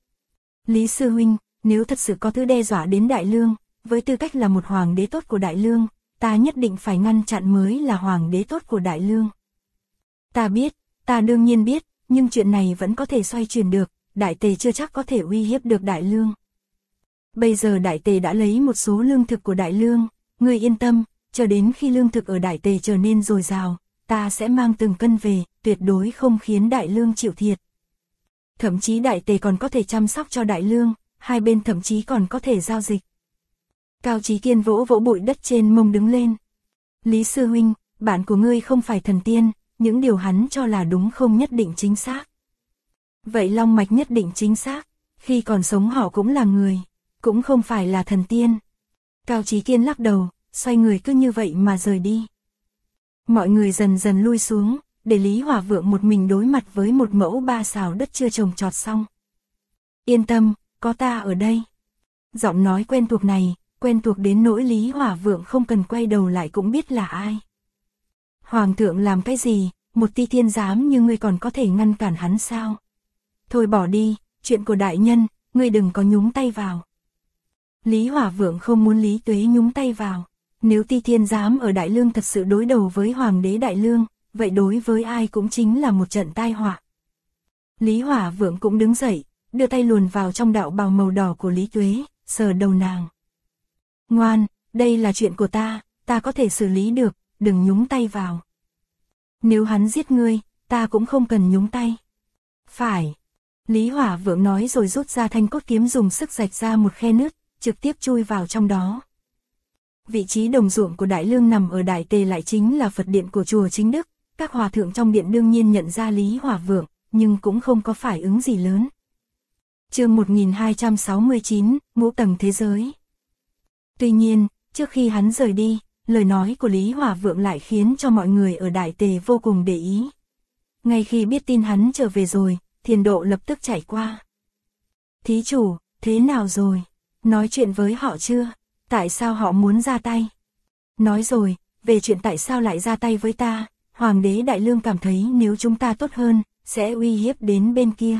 S1: Lý sư huynh, nếu thật sự có thứ đe dọa đến Đại Lương, với tư cách là một hoàng đế tốt của Đại Lương, ta nhất định phải ngăn chặn mới là hoàng đế tốt của Đại Lương. Ta biết, ta đương nhiên biết, nhưng chuyện này vẫn có thể xoay chuyển được, Đại Tề chưa chắc có thể uy hiếp được Đại Lương. Bây giờ Đại Tề đã lấy một số lương thực của Đại Lương, ngươi yên tâm, chờ đến khi lương thực ở Đại Tề trở nên dồi dào, ta sẽ mang từng cân về, tuyệt đối không khiến Đại Lương chịu thiệt. Thậm chí Đại Tề còn có thể chăm sóc cho Đại Lương, hai bên thậm chí còn có thể giao dịch. Cao Chí Kiên vỗ vỗ bụi đất trên mông đứng lên. Lý sư huynh, bạn của ngươi không phải thần tiên, những điều hắn cho là đúng không nhất định chính xác. Vậy Long Mạch nhất định chính xác, khi còn sống họ cũng là người, cũng không phải là thần tiên. Cao Chí Kiên lắc đầu, xoay người cứ như vậy mà rời đi. Mọi người dần dần lui xuống, để Lý Hỏa Vượng một mình đối mặt với một mẫu ba xào đất chưa trồng trọt xong. Yên tâm, có ta ở đây. Giọng nói quen thuộc này, quen thuộc đến nỗi Lý Hỏa Vượng không cần quay đầu lại cũng biết là ai. Hoàng thượng làm cái gì, một ti thiên giám như ngươi còn có thể ngăn cản hắn sao? Thôi bỏ đi, chuyện của đại nhân, ngươi đừng có nhúng tay vào. Lý Hỏa Vượng không muốn Lý Tuế nhúng tay vào. Nếu ti thiên giám ở Đại Lương thật sự đối đầu với Hoàng đế Đại Lương, vậy đối với ai cũng chính là một trận tai họa. Lý Hỏa Vượng cũng đứng dậy, đưa tay luồn vào trong đạo bào màu đỏ của Lý Tuế, sờ đầu nàng. Ngoan, đây là chuyện của ta có thể xử lý được, đừng nhúng tay vào. Nếu hắn giết ngươi, ta cũng không cần nhúng tay. Phải. Lý Hỏa Vượng nói rồi rút ra thanh cốt kiếm dùng sức rạch ra một khe nứt, trực tiếp chui vào trong đó. Vị trí đồng ruộng của Đại Lương nằm ở Đại Tề lại chính là Phật điện của chùa Chính Đức, các hòa thượng trong điện đương nhiên nhận ra Lý Hỏa Vượng, nhưng cũng không có phản ứng gì lớn. Chương 1269, ngũ tầng thế giới. Tuy nhiên, trước khi hắn rời đi, lời nói của Lý Hỏa Vượng lại khiến cho mọi người ở Đại Tề vô cùng để ý. Ngay khi biết tin hắn trở về rồi, Thiền Độ lập tức chạy qua. Thí chủ, thế nào rồi? Nói chuyện với họ chưa? Tại sao họ muốn ra tay? Nói rồi, về chuyện tại sao lại ra tay với ta, Hoàng đế Đại Lương cảm thấy nếu chúng ta tốt hơn, sẽ uy hiếp đến bên kia.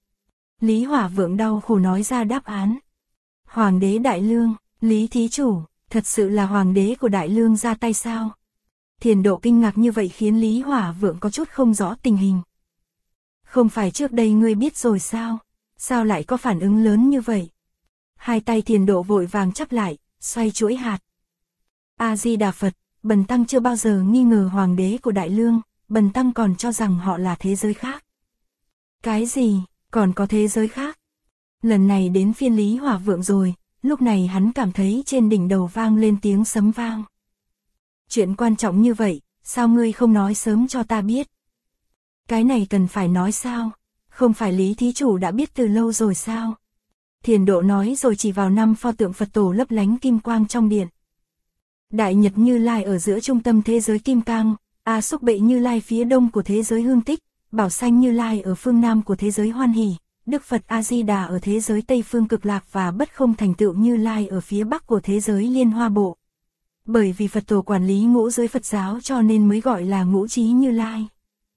S1: Lý Hỏa Vượng đau khổ nói ra đáp án. Hoàng đế Đại Lương, Lý thí chủ, thật sự là Hoàng đế của Đại Lương ra tay sao? Thiền Độ kinh ngạc như vậy khiến Lý Hỏa Vượng có chút không rõ tình hình. Không phải trước đây ngươi biết rồi sao? Sao lại có phản ứng lớn như vậy? Hai tay Thiền Độ vội vàng chắp lại, xoay chuỗi hạt. A-di-đà Phật, bần tăng chưa bao giờ nghi ngờ Hoàng đế của Đại Lương, bần tăng còn cho rằng họ là thế giới khác. Cái gì, còn có thế giới khác? Lần này đến phiên Lý Hỏa Vượng rồi, lúc này hắn cảm thấy trên đỉnh đầu vang lên tiếng sấm vang. Chuyện quan trọng như vậy, sao ngươi không nói sớm cho ta biết? Cái này cần phải nói sao? Không phải Lý thí chủ đã biết từ lâu rồi sao? Thiền Độ nói rồi chỉ vào 5 pho tượng Phật tổ lấp lánh kim quang trong điện. Đại Nhật Như Lai ở giữa trung tâm thế giới Kim Cang, A Xúc Bệ Như Lai phía đông của thế giới Hương Tích, Bảo Xanh Như Lai ở phương nam của thế giới Hoan Hỷ, Đức Phật A-di-đà ở thế giới Tây phương Cực Lạc và Bất Không Thành Tựu Như Lai ở phía bắc của thế giới Liên Hoa Bộ. Bởi vì Phật tổ quản lý ngũ giới Phật giáo cho nên mới gọi là ngũ trí Như Lai.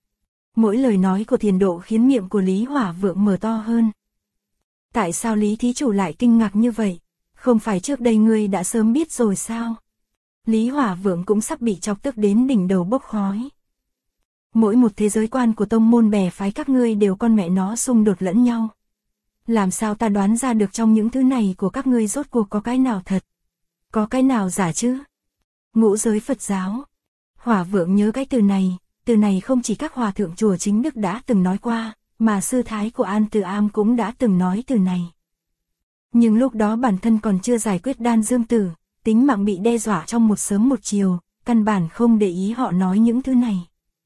S1: Mỗi lời nói của Thiền Độ khiến miệng của Lý Hỏa Vượng mở to hơn. Tại sao Lý thí chủ lại kinh ngạc như vậy? Không phải trước đây ngươi đã sớm biết rồi sao? Lý Hỏa Vượng cũng sắp bị chọc tức đến đỉnh đầu bốc khói. Mỗi một thế giới quan của tông môn bè phái các ngươi đều con mẹ nó xung đột lẫn nhau. Làm sao ta đoán ra được trong những thứ này của các ngươi rốt cuộc có cái nào thật? Có cái nào giả chứ? Ngũ giới Phật giáo. Hỏa Vượng nhớ cái từ này không chỉ các hòa thượng chùa Chính Đức đã từng nói qua, mà sư thái của An Từ Am cũng đã từng nói từ này. Nhưng lúc đó bản thân còn chưa giải quyết đan dương tử, tính mạng bị đe dọa trong một sớm một chiều, căn bản không để ý họ nói những thứ này.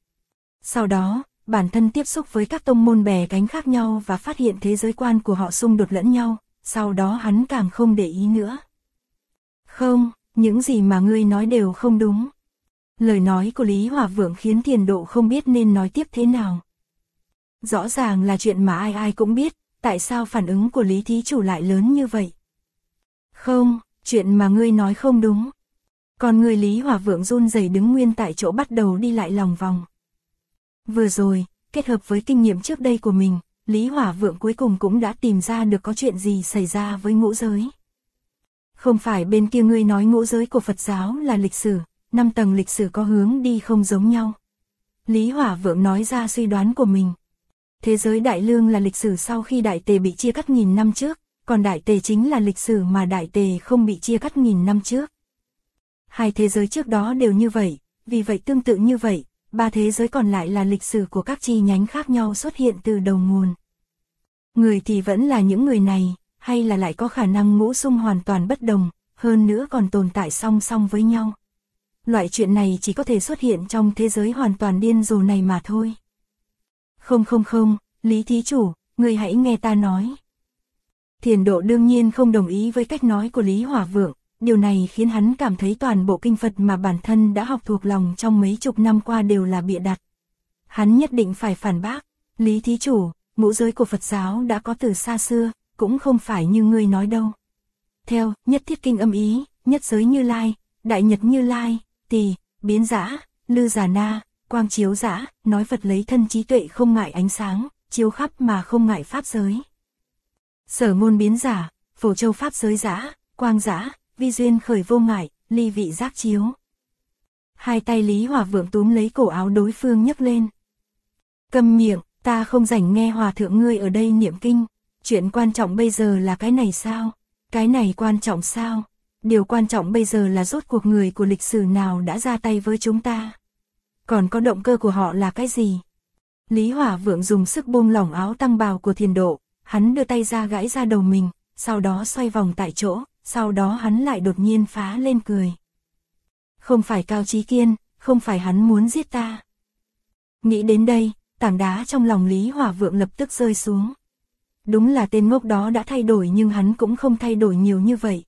S1: Sau đó, bản thân tiếp xúc với các tông môn bè cánh khác nhau và phát hiện thế giới quan của họ xung đột lẫn nhau, sau đó hắn càng không để ý nữa. Không, Những gì mà ngươi nói đều không đúng. Lời nói của Lý Hỏa Vượng khiến Thiền Độ không biết nên nói tiếp thế nào. Rõ ràng là chuyện mà ai ai cũng biết, tại sao phản ứng của Lý thí chủ lại lớn như vậy? Không, chuyện mà ngươi nói không đúng. Còn người Lý Hỏa Vượng run rẩy đứng nguyên tại chỗ bắt đầu đi lại lòng vòng. Vừa rồi, kết hợp với kinh nghiệm trước đây của mình, Lý Hỏa Vượng cuối cùng cũng đã tìm ra được có chuyện gì xảy ra với ngũ giới. Không phải bên kia ngươi nói ngũ giới của Phật giáo là lịch sử, 5 tầng lịch sử có hướng đi không giống nhau. Lý Hỏa Vượng nói ra suy đoán của mình. Thế giới Đại Lương là lịch sử sau khi Đại Tề bị chia cắt nghìn năm trước, còn Đại Tề chính là lịch sử mà Đại Tề không bị chia cắt nghìn năm trước. Hai thế giới trước đó đều như vậy, vì vậy tương tự như vậy, 3 thế giới còn lại là lịch sử của các chi nhánh khác nhau xuất hiện từ đầu nguồn. Người thì vẫn là những người này, hay là lại có khả năng ngũ xung hoàn toàn bất đồng, hơn nữa còn tồn tại song song với nhau. Loại chuyện này chỉ có thể xuất hiện trong thế giới hoàn toàn điên rồ này mà thôi. Không, Lý thí chủ, người hãy nghe ta nói. Thiền Độ đương nhiên không đồng ý với cách nói của Lý Hỏa Vượng, điều này khiến hắn cảm thấy toàn bộ kinh Phật mà bản thân đã học thuộc lòng trong mấy chục năm qua đều là bịa đặt. Hắn nhất định phải phản bác, Lý thí chủ, ngũ giới của Phật giáo đã có từ xa xưa, cũng không phải như ngươi nói đâu. Theo Nhất Thiết Kinh Âm Ý, nhất giới Như Lai, Đại Nhật Như Lai, Tỳ, Biến Giã, Lư Già Na, Quang Chiếu Giã, nói Phật lấy thân trí tuệ không ngại ánh sáng, chiếu khắp mà không ngại pháp giới. Sở Môn Biến Giả, Phổ Châu Pháp Giới Giã, Quang Giã, Vi Duyên Khởi Vô Ngại, Ly Vị Giác Chiếu. Hai tay Lý Hỏa Vượng túm lấy cổ áo đối phương nhấc lên. Câm miệng, ta không rảnh nghe hòa thượng ngươi ở đây niệm kinh. Chuyện quan trọng bây giờ là cái này sao? Cái này quan trọng sao? Điều quan trọng bây giờ là rốt cuộc người của lịch sử nào đã ra tay với chúng ta. Còn có động cơ của họ là cái gì? Lý Hỏa Vượng dùng sức buông lỏng áo tăng bào của Thiền Độ, hắn đưa tay ra gãi ra đầu mình, sau đó xoay vòng tại chỗ, sau đó hắn lại đột nhiên phá lên cười. Không phải Cao Chí Kiên, không phải hắn muốn giết ta. Nghĩ đến đây, tảng đá trong lòng Lý Hỏa Vượng lập tức rơi xuống. Đúng là tên ngốc đó đã thay đổi nhưng hắn cũng không thay đổi nhiều như vậy.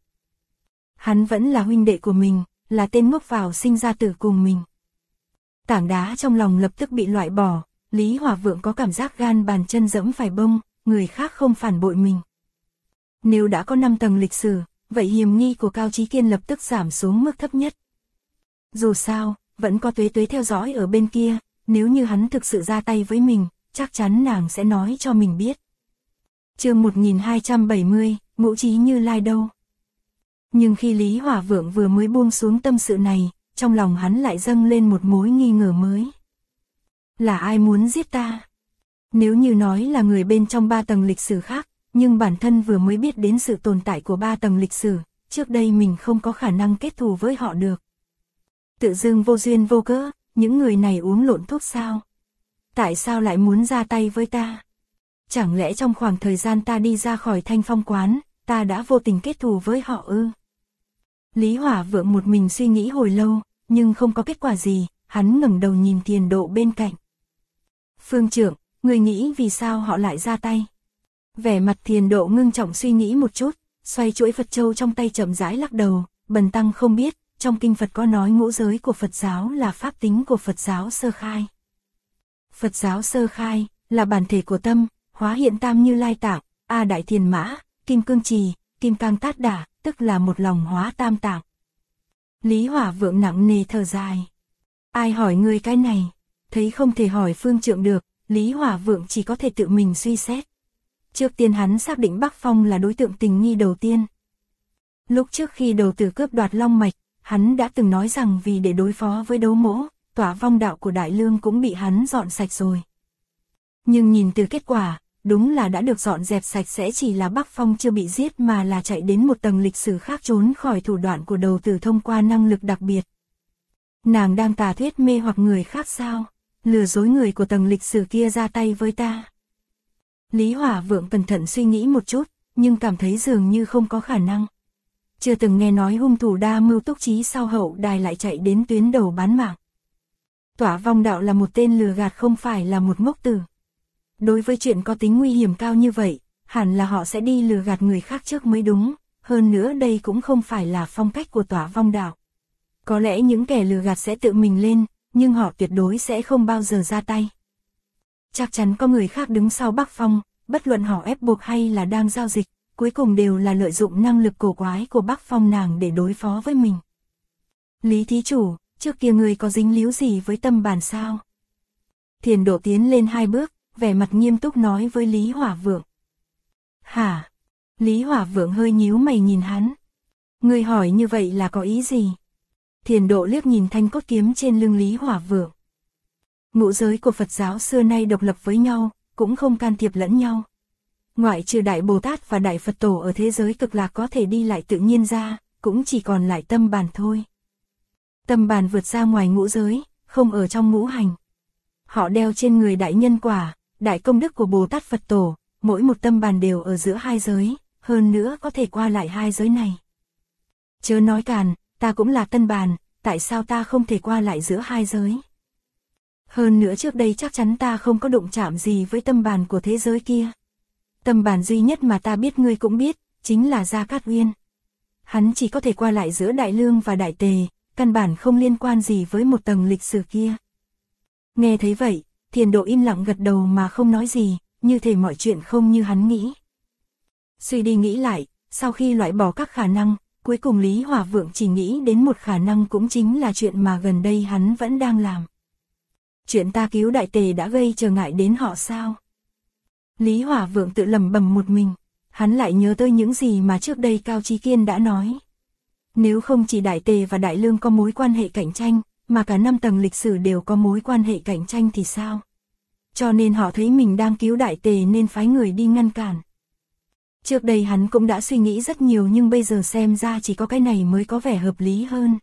S1: Hắn vẫn là huynh đệ của mình, là tên ngốc vào sinh ra tử cùng mình. Tảng đá trong lòng lập tức bị loại bỏ, Lý Hỏa Vượng có cảm giác gan bàn chân dẫm phải bông, người khác không phản bội mình. Nếu đã có 5 tầng lịch sử, vậy hiểm nghi của Cao Chí Kiên lập tức giảm xuống mức thấp nhất. Dù sao, vẫn có Tuế Tuế theo dõi ở bên kia, nếu như hắn thực sự ra tay với mình, chắc chắn nàng sẽ nói cho mình biết. Chương 1270, Ngũ Trí Như Lai đâu? Nhưng khi Lý Hỏa Vượng vừa mới buông xuống tâm sự này, trong lòng hắn lại dâng lên một mối nghi ngờ mới. Là ai muốn giết ta? Nếu như nói là người bên trong 3 tầng lịch sử khác, nhưng bản thân vừa mới biết đến sự tồn tại của 3 tầng lịch sử, trước đây mình không có khả năng kết thù với họ được. Tự dưng vô duyên vô cớ, những người này uống lộn thuốc sao? Tại sao lại muốn ra tay với ta? Chẳng lẽ trong khoảng thời gian ta đi ra khỏi Thanh Phong quán, ta đã vô tình kết thù với họ ư? Lý Hỏa Vượng một mình suy nghĩ hồi lâu, nhưng không có kết quả gì, hắn ngẩng đầu nhìn Thiền Độ bên cạnh. Phương trưởng, người nghĩ vì sao họ lại ra tay? Vẻ mặt Thiền Độ ngưng trọng suy nghĩ một chút, xoay chuỗi Phật châu trong tay chậm rãi lắc đầu, bần tăng không biết, trong kinh Phật có nói ngũ giới của Phật giáo là pháp tính của Phật giáo sơ khai. Phật giáo sơ khai, là bản thể của tâm, hóa hiện tam Như Lai tạng, A Đại Thiền Mã, Kim Cương Trì, Kim Cang Tát Đà, tức là một lòng hóa tam tạng. Lý Hỏa Vượng nặng nề thở dài. Ai hỏi ngươi cái này? Thấy không thể hỏi phương trượng được, Lý Hỏa Vượng chỉ có thể tự mình suy xét. Trước tiên hắn xác định Bắc Phong là đối tượng tình nghi đầu tiên. Lúc trước khi đầu tử cướp đoạt Long Mạch, hắn đã từng nói rằng vì để đối phó với Đấu Mỗ, Tỏa Vong đạo của Đại Lương cũng bị hắn dọn sạch rồi. Nhưng nhìn từ kết quả, đúng là đã được dọn dẹp sạch sẽ, chỉ là Bắc Phong chưa bị giết mà là chạy đến một tầng lịch sử khác trốn khỏi thủ đoạn của đầu tử thông qua năng lực đặc biệt. Nàng đang tà thuyết mê hoặc người khác sao? Lừa dối người của tầng lịch sử kia ra tay với ta. Lý Hỏa Vượng cẩn thận suy nghĩ một chút, nhưng cảm thấy dường như không có khả năng. Chưa từng nghe nói hung thủ đa mưu túc trí sau hậu đài lại chạy đến tuyến đầu bán mạng. Tỏa Vong đạo là một tên lừa gạt, không phải là một ngốc tử. Đối với chuyện có tính nguy hiểm cao như vậy, hẳn là họ sẽ đi lừa gạt người khác trước mới đúng, hơn nữa đây cũng không phải là phong cách của Tỏa Vong đạo. Có lẽ những kẻ lừa gạt sẽ tự mình lên, nhưng họ tuyệt đối sẽ không bao giờ ra tay. Chắc chắn có người khác đứng sau Bắc Phong, bất luận họ ép buộc hay là đang giao dịch, cuối cùng đều là lợi dụng năng lực cổ quái của Bắc Phong nàng để đối phó với mình. Lý thí chủ, trước kia người có dính líu gì với tâm bàn sao? Thiền Độ tiến lên 2 bước, vẻ mặt nghiêm túc nói với Lý Hỏa Vượng. Hả? Lý Hỏa Vượng hơi nhíu mày nhìn hắn. Người hỏi như vậy là có ý gì? Thiền Độ liếc nhìn thanh cốt kiếm trên lưng Lý Hỏa Vượng. Ngũ giới của Phật giáo xưa nay độc lập với nhau, cũng không can thiệp lẫn nhau. Ngoại trừ Đại Bồ Tát và Đại Phật Tổ ở thế giới cực lạc có thể đi lại tự nhiên ra, cũng chỉ còn lại tâm bàn thôi. Tâm bàn vượt ra ngoài ngũ giới, không ở trong ngũ hành. Họ đeo trên người đại nhân quả, đại công đức của Bồ Tát Phật Tổ, mỗi một tâm bàn đều ở giữa hai giới, hơn nữa có thể qua lại hai giới này. Chớ nói càn, ta cũng là tân bàn, tại sao ta không thể qua lại giữa hai giới? Hơn nữa trước đây chắc chắn ta không có đụng chạm gì với tâm bàn của thế giới kia. Tâm bàn duy nhất mà ta biết ngươi cũng biết, chính là Gia Cát Uyên. Hắn chỉ có thể qua lại giữa Đại Lương và Đại Tề, căn bản không liên quan gì với một tầng lịch sử kia. Nghe thấy vậy, Thiền Độ im lặng gật đầu mà không nói gì, như thể mọi chuyện không như hắn nghĩ. Suy đi nghĩ lại, sau khi loại bỏ các khả năng, cuối cùng Lý Hỏa Vượng chỉ nghĩ đến một khả năng, cũng chính là chuyện mà gần đây hắn vẫn đang làm. Chuyện ta cứu Đại Tề đã gây trở ngại đến họ sao? Lý Hỏa Vượng tự lẩm bẩm một mình, hắn lại nhớ tới những gì mà trước đây Cao Chí Kiên đã nói. Nếu không chỉ Đại Tề và Đại Lương có mối quan hệ cạnh tranh, mà cả 5 tầng lịch sử đều có mối quan hệ cạnh tranh thì sao? Cho nên họ thấy mình đang cứu Đại Tề nên phái người đi ngăn cản. Trước đây hắn cũng đã suy nghĩ rất nhiều, nhưng bây giờ xem ra chỉ có cái này mới có vẻ hợp lý hơn.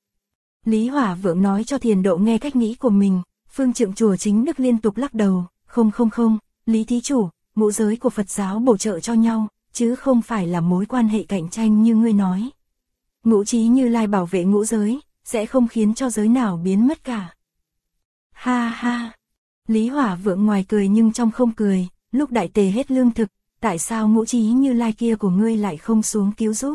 S1: Lý Hỏa Vượng nói cho Thiền Độ nghe cách nghĩ của mình, phương trượng chùa Chính Đức liên tục lắc đầu, không, Lý thí chủ, ngũ giới của Phật giáo bổ trợ cho nhau, chứ không phải là mối quan hệ cạnh tranh như ngươi nói. Ngũ Chí Như Lai bảo vệ ngũ giới, sẽ không khiến cho giới nào biến mất cả. Ha ha! Lý Hỏa Vượng ngoài cười nhưng trong không cười, lúc Đại Tề hết lương thực, tại sao ngũ Chí Như Lai kia của ngươi lại không xuống cứu giúp?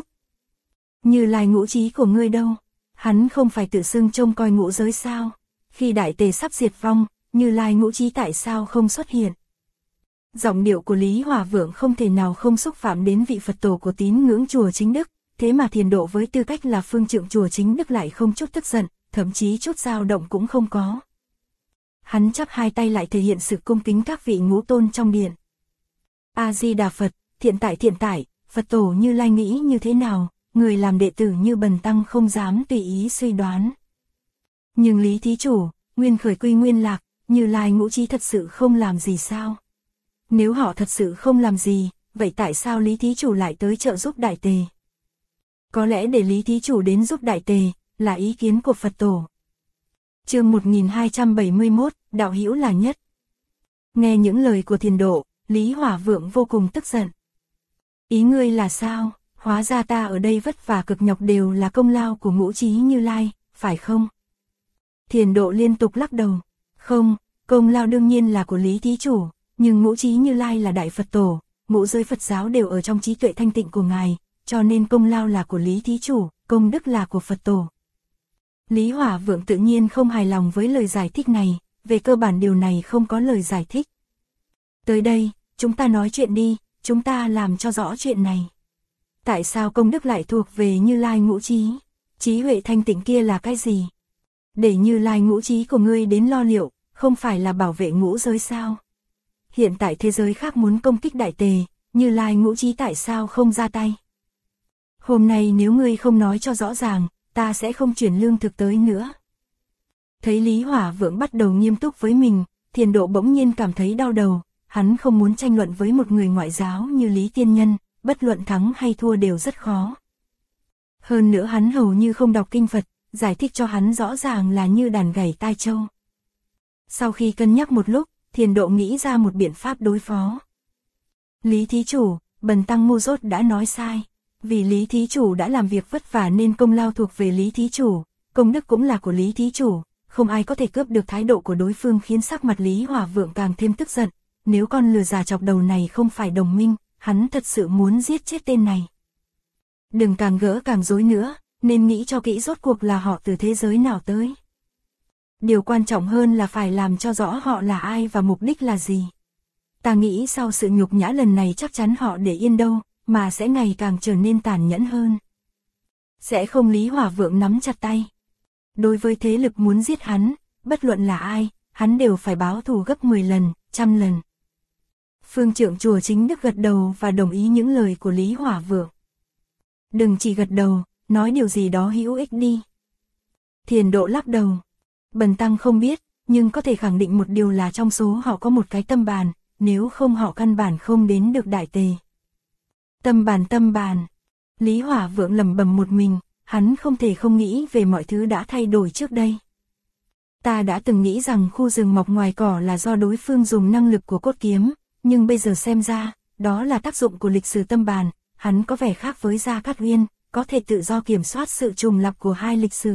S1: Như Lai ngũ Chí của ngươi đâu? Hắn không phải tự xưng trông coi ngũ giới sao? Khi Đại Tề sắp diệt vong, Như Lai ngũ Chí tại sao không xuất hiện? Giọng điệu của Lý Hỏa Vượng không thể nào không xúc phạm đến vị Phật Tổ của tín ngưỡng chùa Chính Đức, thế mà Thiền Độ với tư cách là phương trượng chùa Chính Đức lại không chút tức giận, thậm chí chút dao động cũng không có. Hắn chắp hai tay lại thể hiện sự cung kính các vị ngũ tôn trong điện. A-di-đà Phật, thiện tại, Phật Tổ Như Lai nghĩ như thế nào, người làm đệ tử như bần tăng không dám tùy ý suy đoán. Nhưng Lý thí chủ, nguyên khởi quy nguyên lạc, Như Lai ngũ Chí thật sự không làm gì sao? Nếu họ thật sự không làm gì, vậy tại sao Lý thí chủ lại tới trợ giúp Đại Tề? Có lẽ để Lý thí chủ đến giúp Đại Tề, là ý kiến của Phật Tổ. Chương 1271, đạo hữu là nhất. Nghe những lời của Thiền Độ, Lý Hỏa Vượng vô cùng tức giận. Ý ngươi là sao? Hóa ra ta ở đây vất vả cực nhọc đều là công lao của ngũ Chí Như Lai, phải không? Thiền Độ liên tục lắc đầu. Không, công lao đương nhiên là của Lý thí chủ, nhưng ngũ Chí Như Lai là Đại Phật Tổ, ngũ giới Phật giáo đều ở trong trí tuệ thanh tịnh của ngài, cho nên công lao là của Lý thí chủ, công đức là của Phật Tổ. Lý Hỏa Vượng tự nhiên không hài lòng với lời giải thích này, về cơ bản điều này không có lời giải thích. Tới đây, chúng ta nói chuyện đi, chúng ta làm cho rõ chuyện này. Tại sao công đức lại thuộc về Như Lai ngũ Chí? Trí huệ thanh tịnh kia là cái gì? Để Như Lai ngũ Chí của ngươi đến lo liệu, không phải là bảo vệ ngũ giới sao? Hiện tại thế giới khác muốn công kích Đại Tề, Như Lai ngũ Chí tại sao không ra tay? Hôm nay nếu ngươi không nói cho rõ ràng, ta sẽ không chuyển lương thực tới nữa. Thấy Lý Hỏa Vượng bắt đầu nghiêm túc với mình, Thiền Độ bỗng nhiên cảm thấy đau đầu, hắn không muốn tranh luận với một người ngoại giáo như Lý Tiên Nhân, bất luận thắng hay thua đều rất khó. Hơn nữa hắn hầu như không đọc kinh Phật, giải thích cho hắn rõ ràng là như đàn gảy tai trâu. Sau khi cân nhắc một lúc, Thiền Độ nghĩ ra một biện pháp đối phó. Lý thí chủ, bần tăng ngu dốt đã nói sai. Vì Lý thí chủ đã làm việc vất vả nên công lao thuộc về Lý thí chủ, công đức cũng là của Lý thí chủ, không ai có thể cướp được. Thái độ của đối phương khiến sắc mặt Lý Hỏa Vượng càng thêm tức giận, nếu con lừa già chọc đầu này không phải đồng minh, hắn thật sự muốn giết chết tên này. Đừng càng gỡ càng rối nữa, nên nghĩ cho kỹ rốt cuộc là họ từ thế giới nào tới. Điều quan trọng hơn là phải làm cho rõ họ là ai và mục đích là gì. Ta nghĩ sau sự nhục nhã lần này chắc chắn họ để yên đâu, mà sẽ ngày càng trở nên tàn nhẫn hơn. Sẽ không. Lý Hỏa Vượng nắm chặt tay. Đối với thế lực muốn giết hắn, bất luận là ai, hắn đều phải báo thù gấp 10 lần, 100 lần. Phương trưởng chùa Chính Đức gật đầu và đồng ý những lời của Lý Hỏa Vượng. Đừng chỉ gật đầu, nói điều gì đó hữu ích đi. Thiền Độ lắc đầu. Bần tăng không biết, nhưng có thể khẳng định một điều là trong số họ có một cái tâm bàn, nếu không họ căn bản không đến được Đại Tề. Tâm bàn. Lý Hỏa Vượng lẩm bẩm một mình, hắn không thể không nghĩ về mọi thứ đã thay đổi trước đây. Ta đã từng nghĩ rằng khu rừng mọc ngoài cỏ là do đối phương dùng năng lực của cốt kiếm, nhưng bây giờ xem ra, đó là tác dụng của lịch sử tâm bàn, hắn có vẻ khác với Gia Cát Uyên, có thể tự do kiểm soát sự trùng lặp của hai lịch sử.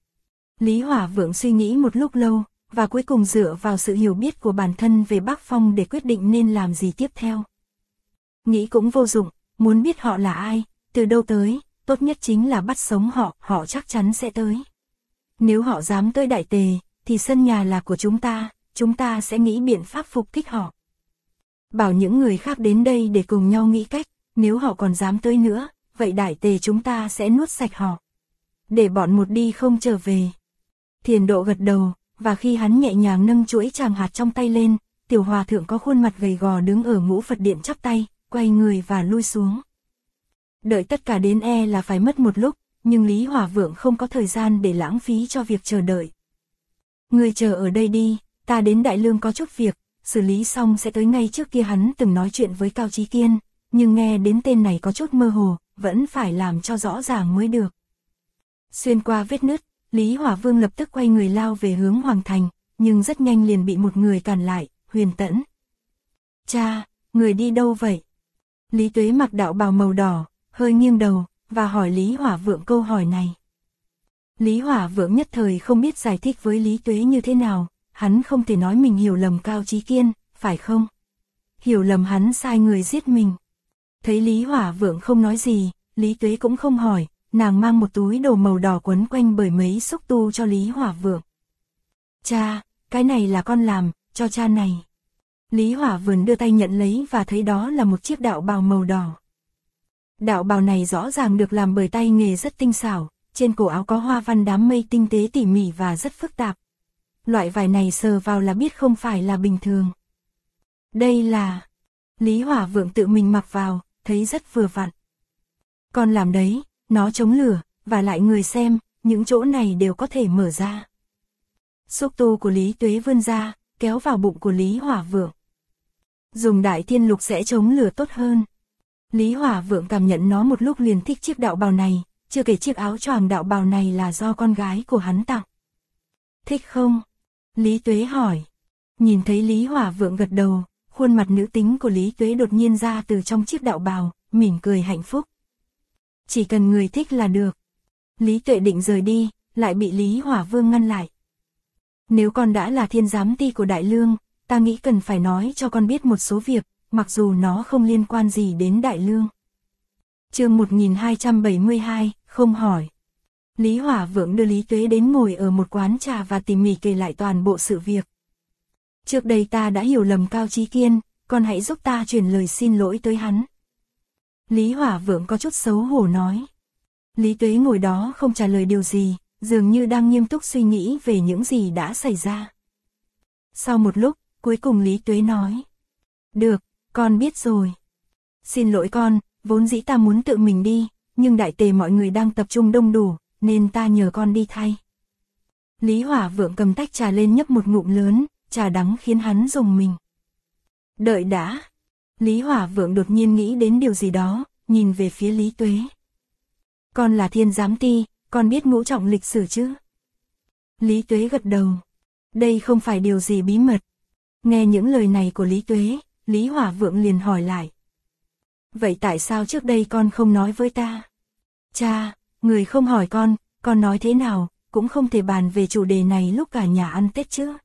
S1: Lý Hỏa Vượng suy nghĩ một lúc lâu, và cuối cùng dựa vào sự hiểu biết của bản thân về Bắc Phong để quyết định nên làm gì tiếp theo. Nghĩ cũng vô dụng, muốn biết họ là ai, từ đâu tới, tốt nhất chính là bắt sống họ, họ chắc chắn sẽ tới. Nếu họ dám tới Đại Tề, thì sân nhà là của chúng ta sẽ nghĩ biện pháp phục kích họ. Bảo những người khác đến đây để cùng nhau nghĩ cách, nếu họ còn dám tới nữa, vậy Đại Tề chúng ta sẽ nuốt sạch họ. Để bọn một đi không trở về. Thiền Độ gật đầu, và khi hắn nhẹ nhàng nâng chuỗi tràng hạt trong tay lên, tiểu hòa thượng có khuôn mặt gầy gò đứng ở ngũ Phật điện chắp tay, quay người và lui xuống. Đợi tất cả đến là phải mất một lúc, nhưng Lý Hỏa Vượng không có thời gian để lãng phí cho việc chờ đợi. Người chờ ở đây đi, ta đến Đại Lương có chút việc, xử lý xong sẽ tới ngay. Trước kia hắn từng nói chuyện với Cao Chí Kiên, nhưng nghe đến tên này có chút mơ hồ, vẫn phải làm cho rõ ràng mới được. Xuyên qua vết nứt, Lý Hỏa Vương lập tức quay người lao về hướng Hoàng Thành, nhưng rất nhanh liền bị một người cản lại, Huyền Tẫn. Cha, người đi đâu vậy? Lý Tuế mặc đạo bào màu đỏ, hơi nghiêng đầu, và hỏi Lý Hỏa Vượng câu hỏi này. Lý Hỏa Vượng nhất thời không biết giải thích với Lý Tuế như thế nào, hắn không thể nói mình hiểu lầm Cao Chí Kiên, phải không? Hiểu lầm hắn sai người giết mình. Thấy Lý Hỏa Vượng không nói gì, Lý Tuế cũng không hỏi, nàng mang một túi đồ màu đỏ quấn quanh bởi mấy xúc tu cho Lý Hỏa Vượng. Cha, cái này là con làm, cho cha này. Lý Hỏa Vượng đưa tay nhận lấy và thấy đó là một chiếc đạo bào màu đỏ. Đạo bào này rõ ràng được làm bởi tay nghề rất tinh xảo, trên cổ áo có hoa văn đám mây tinh tế tỉ mỉ và rất phức tạp. Loại vải này sờ vào là biết không phải là bình thường. Đây là... Lý Hỏa Vượng tự mình mặc vào, thấy rất vừa vặn. Con làm đấy, nó chống lửa, và lại người xem, những chỗ này đều có thể mở ra. Xúc tu của Lý Tuế vươn ra, kéo vào bụng của Lý Hỏa Vượng. Dùng Đại Thiên Lục sẽ chống lửa tốt hơn. Lý Hỏa Vượng cảm nhận nó một lúc liền thích chiếc đạo bào này, chưa kể chiếc áo choàng đạo bào này là do con gái của hắn tặng. Thích không? Lý Tuế hỏi. Nhìn thấy Lý Hỏa Vượng gật đầu, khuôn mặt nữ tính của Lý Tuế đột nhiên ra từ trong chiếc đạo bào, mỉm cười hạnh phúc. Chỉ cần người thích là được. Lý Tuệ định rời đi, lại bị Lý Hỏa Vương ngăn lại. Nếu con đã là thiên giám ty của Đại Lương, ta nghĩ cần phải nói cho con biết một số việc, mặc dù nó không liên quan gì đến Đại Lương. Chương 1272, không hỏi. Lý Hỏa Vượng đưa Lý Tuế đến ngồi ở một quán trà và tỉ mỉ kể lại toàn bộ sự việc. Trước đây ta đã hiểu lầm Cao Chí Kiên, con hãy giúp ta truyền lời xin lỗi tới hắn. Lý Hỏa Vượng có chút xấu hổ nói. Lý Tuế ngồi đó không trả lời điều gì, dường như đang nghiêm túc suy nghĩ về những gì đã xảy ra. Sau một lúc, cuối cùng Lý Tuế nói. Được, con biết rồi. Xin lỗi con, vốn dĩ ta muốn tự mình đi, nhưng Đại Tề mọi người đang tập trung đông đủ, nên ta nhờ con đi thay. Lý Hỏa Vượng cầm tách trà lên nhấp một ngụm lớn, trà đắng khiến hắn rùng mình. Đợi đã. Lý Hỏa Vượng đột nhiên nghĩ đến điều gì đó, nhìn về phía Lý Tuế. Con là thiên giám ty, con biết ngũ trọng lịch sử chứ? Lý Tuế gật đầu. Đây không phải điều gì bí mật. Nghe những lời này của Lý Tuế, Lý Hỏa Vượng liền hỏi lại. Vậy tại sao trước đây con không nói với ta? Cha, người không hỏi con nói thế nào, cũng không thể bàn về chủ đề này lúc cả nhà ăn Tết chứ.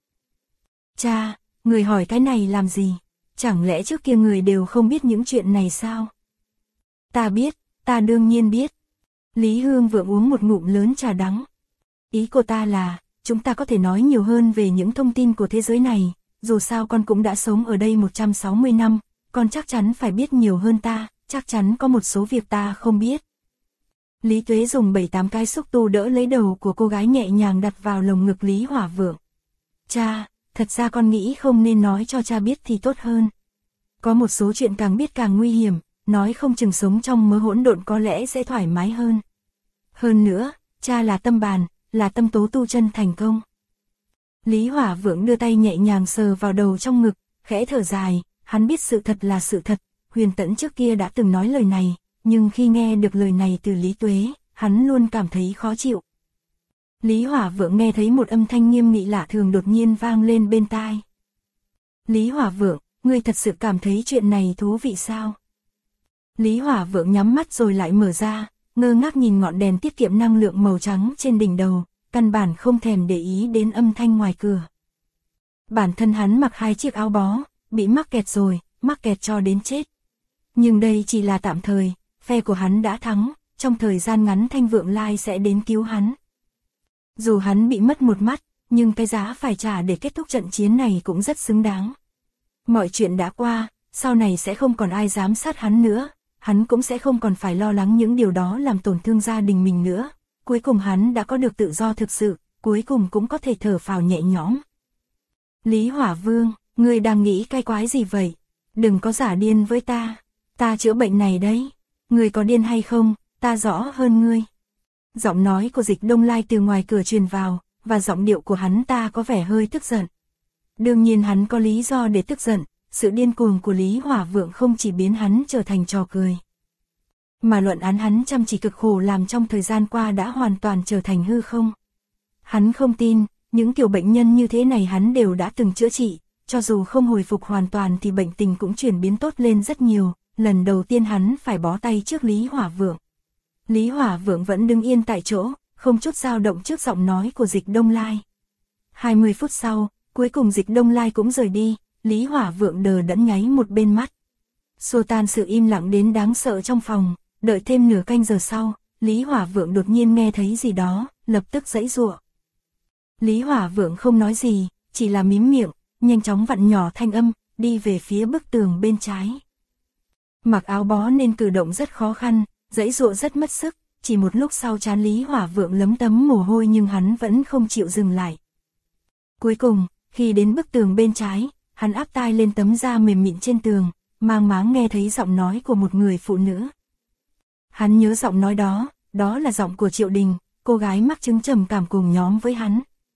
S1: Cha, người hỏi cái này làm gì? Chẳng lẽ trước kia người đều không biết những chuyện này sao? Ta biết, ta đương nhiên biết. Lý Hương Vượng uống một ngụm lớn trà đắng. Ý cô ta là, chúng ta có thể nói nhiều hơn về những thông tin của thế giới này, dù sao con cũng đã sống ở đây 160 năm, con chắc chắn phải biết nhiều hơn ta, chắc chắn có một số việc ta không biết. Lý Tuế dùng 7-8 cái xúc tu đỡ lấy đầu của cô gái nhẹ nhàng đặt vào lồng ngực Lý Hỏa Vượng. Cha, thật ra con nghĩ không nên nói cho cha biết thì tốt hơn. Có một số chuyện càng biết càng nguy hiểm, nói không chừng sống trong mớ hỗn độn có lẽ sẽ thoải mái hơn. Hơn nữa, cha là tâm bàn, là tâm tố tu chân thành công. Lý Hỏa Vượng đưa tay nhẹ nhàng sờ vào đầu trong ngực, khẽ thở dài, hắn biết sự thật là sự thật, Huyền Tẫn trước kia đã từng nói lời này, nhưng khi nghe được lời này từ Lý Tuế, hắn luôn cảm thấy khó chịu. Lý Hỏa Vượng nghe thấy một âm thanh nghiêm nghị lạ thường đột nhiên vang lên bên tai. Lý Hỏa Vượng, ngươi thật sự cảm thấy chuyện này thú vị sao? Lý Hỏa Vượng nhắm mắt rồi lại mở ra, ngơ ngác nhìn ngọn đèn tiết kiệm năng lượng màu trắng trên đỉnh đầu, căn bản không thèm để ý đến âm thanh ngoài cửa. Bản thân hắn mặc 2 chiếc áo bó, bị mắc kẹt rồi, mắc kẹt cho đến chết. Nhưng đây chỉ là tạm thời, phe của hắn đã thắng, trong thời gian ngắn Thanh Vượng Lai sẽ đến cứu hắn. Dù hắn bị mất một mắt, nhưng cái giá phải trả để kết thúc trận chiến này cũng rất xứng đáng. Mọi chuyện đã qua, sau này sẽ không còn ai dám sát hắn nữa, hắn cũng sẽ không còn phải lo lắng những điều đó làm tổn thương gia đình mình nữa. Cuối cùng hắn đã có được tự do thực sự, cuối cùng cũng có thể thở phào nhẹ nhõm. Lý Hỏa Vương, ngươi đang nghĩ cái quái gì vậy? Đừng có giả điên với ta chữa bệnh này đấy. Ngươi có điên hay không, ta rõ hơn ngươi. Giọng nói của Dịch Đông Lai từ ngoài cửa truyền vào, và giọng điệu của hắn ta có vẻ hơi tức giận. Đương nhiên hắn có lý do để tức giận, sự điên cuồng của Lý Hỏa Vượng không chỉ biến hắn trở thành trò cười, mà luận án hắn chăm chỉ cực khổ làm trong thời gian qua đã hoàn toàn trở thành hư không. Hắn không tin, những kiểu bệnh nhân như thế này hắn đều đã từng chữa trị, cho dù không hồi phục hoàn toàn thì bệnh tình cũng chuyển biến tốt lên rất nhiều, lần đầu tiên hắn phải bó tay trước Lý Hỏa Vượng. Lý Hỏa Vượng vẫn đứng yên tại chỗ, không chút dao động trước giọng nói của Dịch Đông Lai. 20 phút sau, cuối cùng Dịch Đông Lai cũng rời đi, Lý Hỏa Vượng đờ đẫn nháy một bên mắt. Xua tan sự im lặng đến đáng sợ trong phòng, đợi thêm nửa canh giờ sau, Lý Hỏa Vượng đột nhiên nghe thấy gì đó, lập tức giãy giụa. Lý Hỏa Vượng không nói gì, chỉ là mím miệng, nhanh chóng vặn nhỏ thanh âm, đi về phía bức tường bên trái. Mặc áo bó nên cử động rất khó khăn, giãy giụa rất mất sức, chỉ một lúc sau trán Lý Hỏa Vượng lấm tấm mồ hôi nhưng hắn vẫn không chịu dừng lại. Cuối cùng, khi đến bức tường bên trái, hắn áp tai lên tấm da mềm mịn trên tường, mang máng nghe thấy giọng nói của một người phụ nữ. Hắn nhớ giọng nói đó, đó là giọng của Triệu Đình, cô gái mắc chứng trầm cảm cùng nhóm với hắn.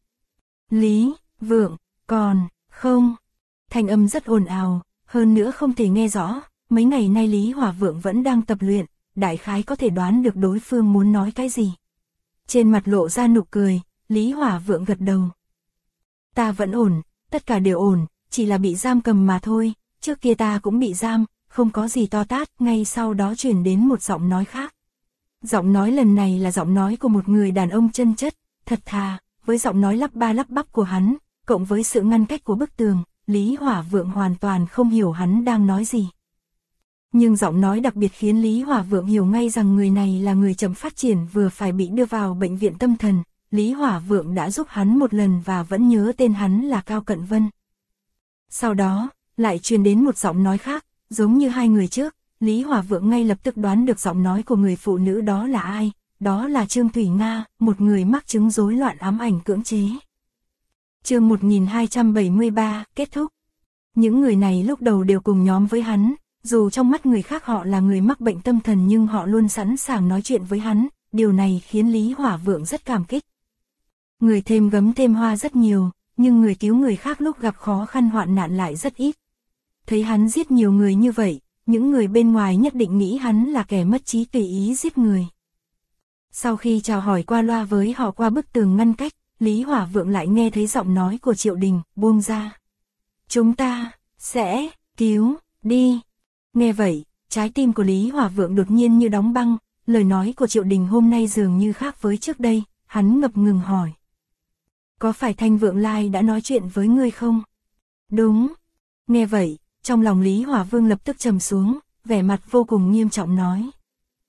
S1: Lý Vượng, còn không? Thanh âm rất ồn ào, hơn nữa không thể nghe rõ, mấy ngày nay Lý Hỏa Vượng vẫn đang tập luyện, đại khái có thể đoán được đối phương muốn nói cái gì. Trên mặt lộ ra nụ cười, Lý Hỏa Vượng gật đầu. Ta vẫn ổn, tất cả đều ổn, chỉ là bị giam cầm mà thôi, trước kia ta cũng bị giam, không có gì to tát, ngay sau đó chuyển đến một giọng nói khác. Giọng nói lần này là giọng nói của một người đàn ông chân chất, thật thà, với giọng nói lắp ba lắp bắp của hắn, cộng với sự ngăn cách của bức tường, Lý Hỏa Vượng hoàn toàn không hiểu hắn đang nói gì. Nhưng giọng nói đặc biệt khiến Lý Hỏa Vượng hiểu ngay rằng người này là người chậm phát triển vừa phải bị đưa vào bệnh viện tâm thần, Lý Hỏa Vượng đã giúp hắn một lần và vẫn nhớ tên hắn là Cao Cận Vân. Sau đó, lại truyền đến một giọng nói khác, giống như hai người trước, Lý Hỏa Vượng ngay lập tức đoán được giọng nói của người phụ nữ đó là ai, đó là Trương Thủy Nga, một người mắc chứng rối loạn ám ảnh cưỡng chế. Chương 1273, kết thúc. Những người này lúc đầu đều cùng nhóm với hắn, dù trong mắt người khác họ là người mắc bệnh tâm thần nhưng họ luôn sẵn sàng nói chuyện với hắn, điều này khiến Lý Hỏa Vượng rất cảm kích. Người thêm gấm thêm hoa rất nhiều, nhưng người cứu người khác lúc gặp khó khăn hoạn nạn lại rất ít. Thấy hắn giết nhiều người như vậy, những người bên ngoài nhất định nghĩ hắn là kẻ mất trí tùy ý giết người. Sau khi chào hỏi qua loa với họ qua bức tường ngăn cách, Lý Hỏa Vượng lại nghe thấy giọng nói của Triệu Đình, buông ra. Chúng ta sẽ cứu đi. Nghe vậy, trái tim của Lý Hỏa Vượng đột nhiên như đóng băng, lời nói của Triệu Đình hôm nay dường như khác với trước đây, hắn ngập ngừng hỏi. Có phải Thanh Vượng Lai đã nói chuyện với ngươi không? Đúng. Nghe vậy, trong lòng Lý Hỏa Vương lập tức trầm xuống, vẻ mặt vô cùng nghiêm trọng nói.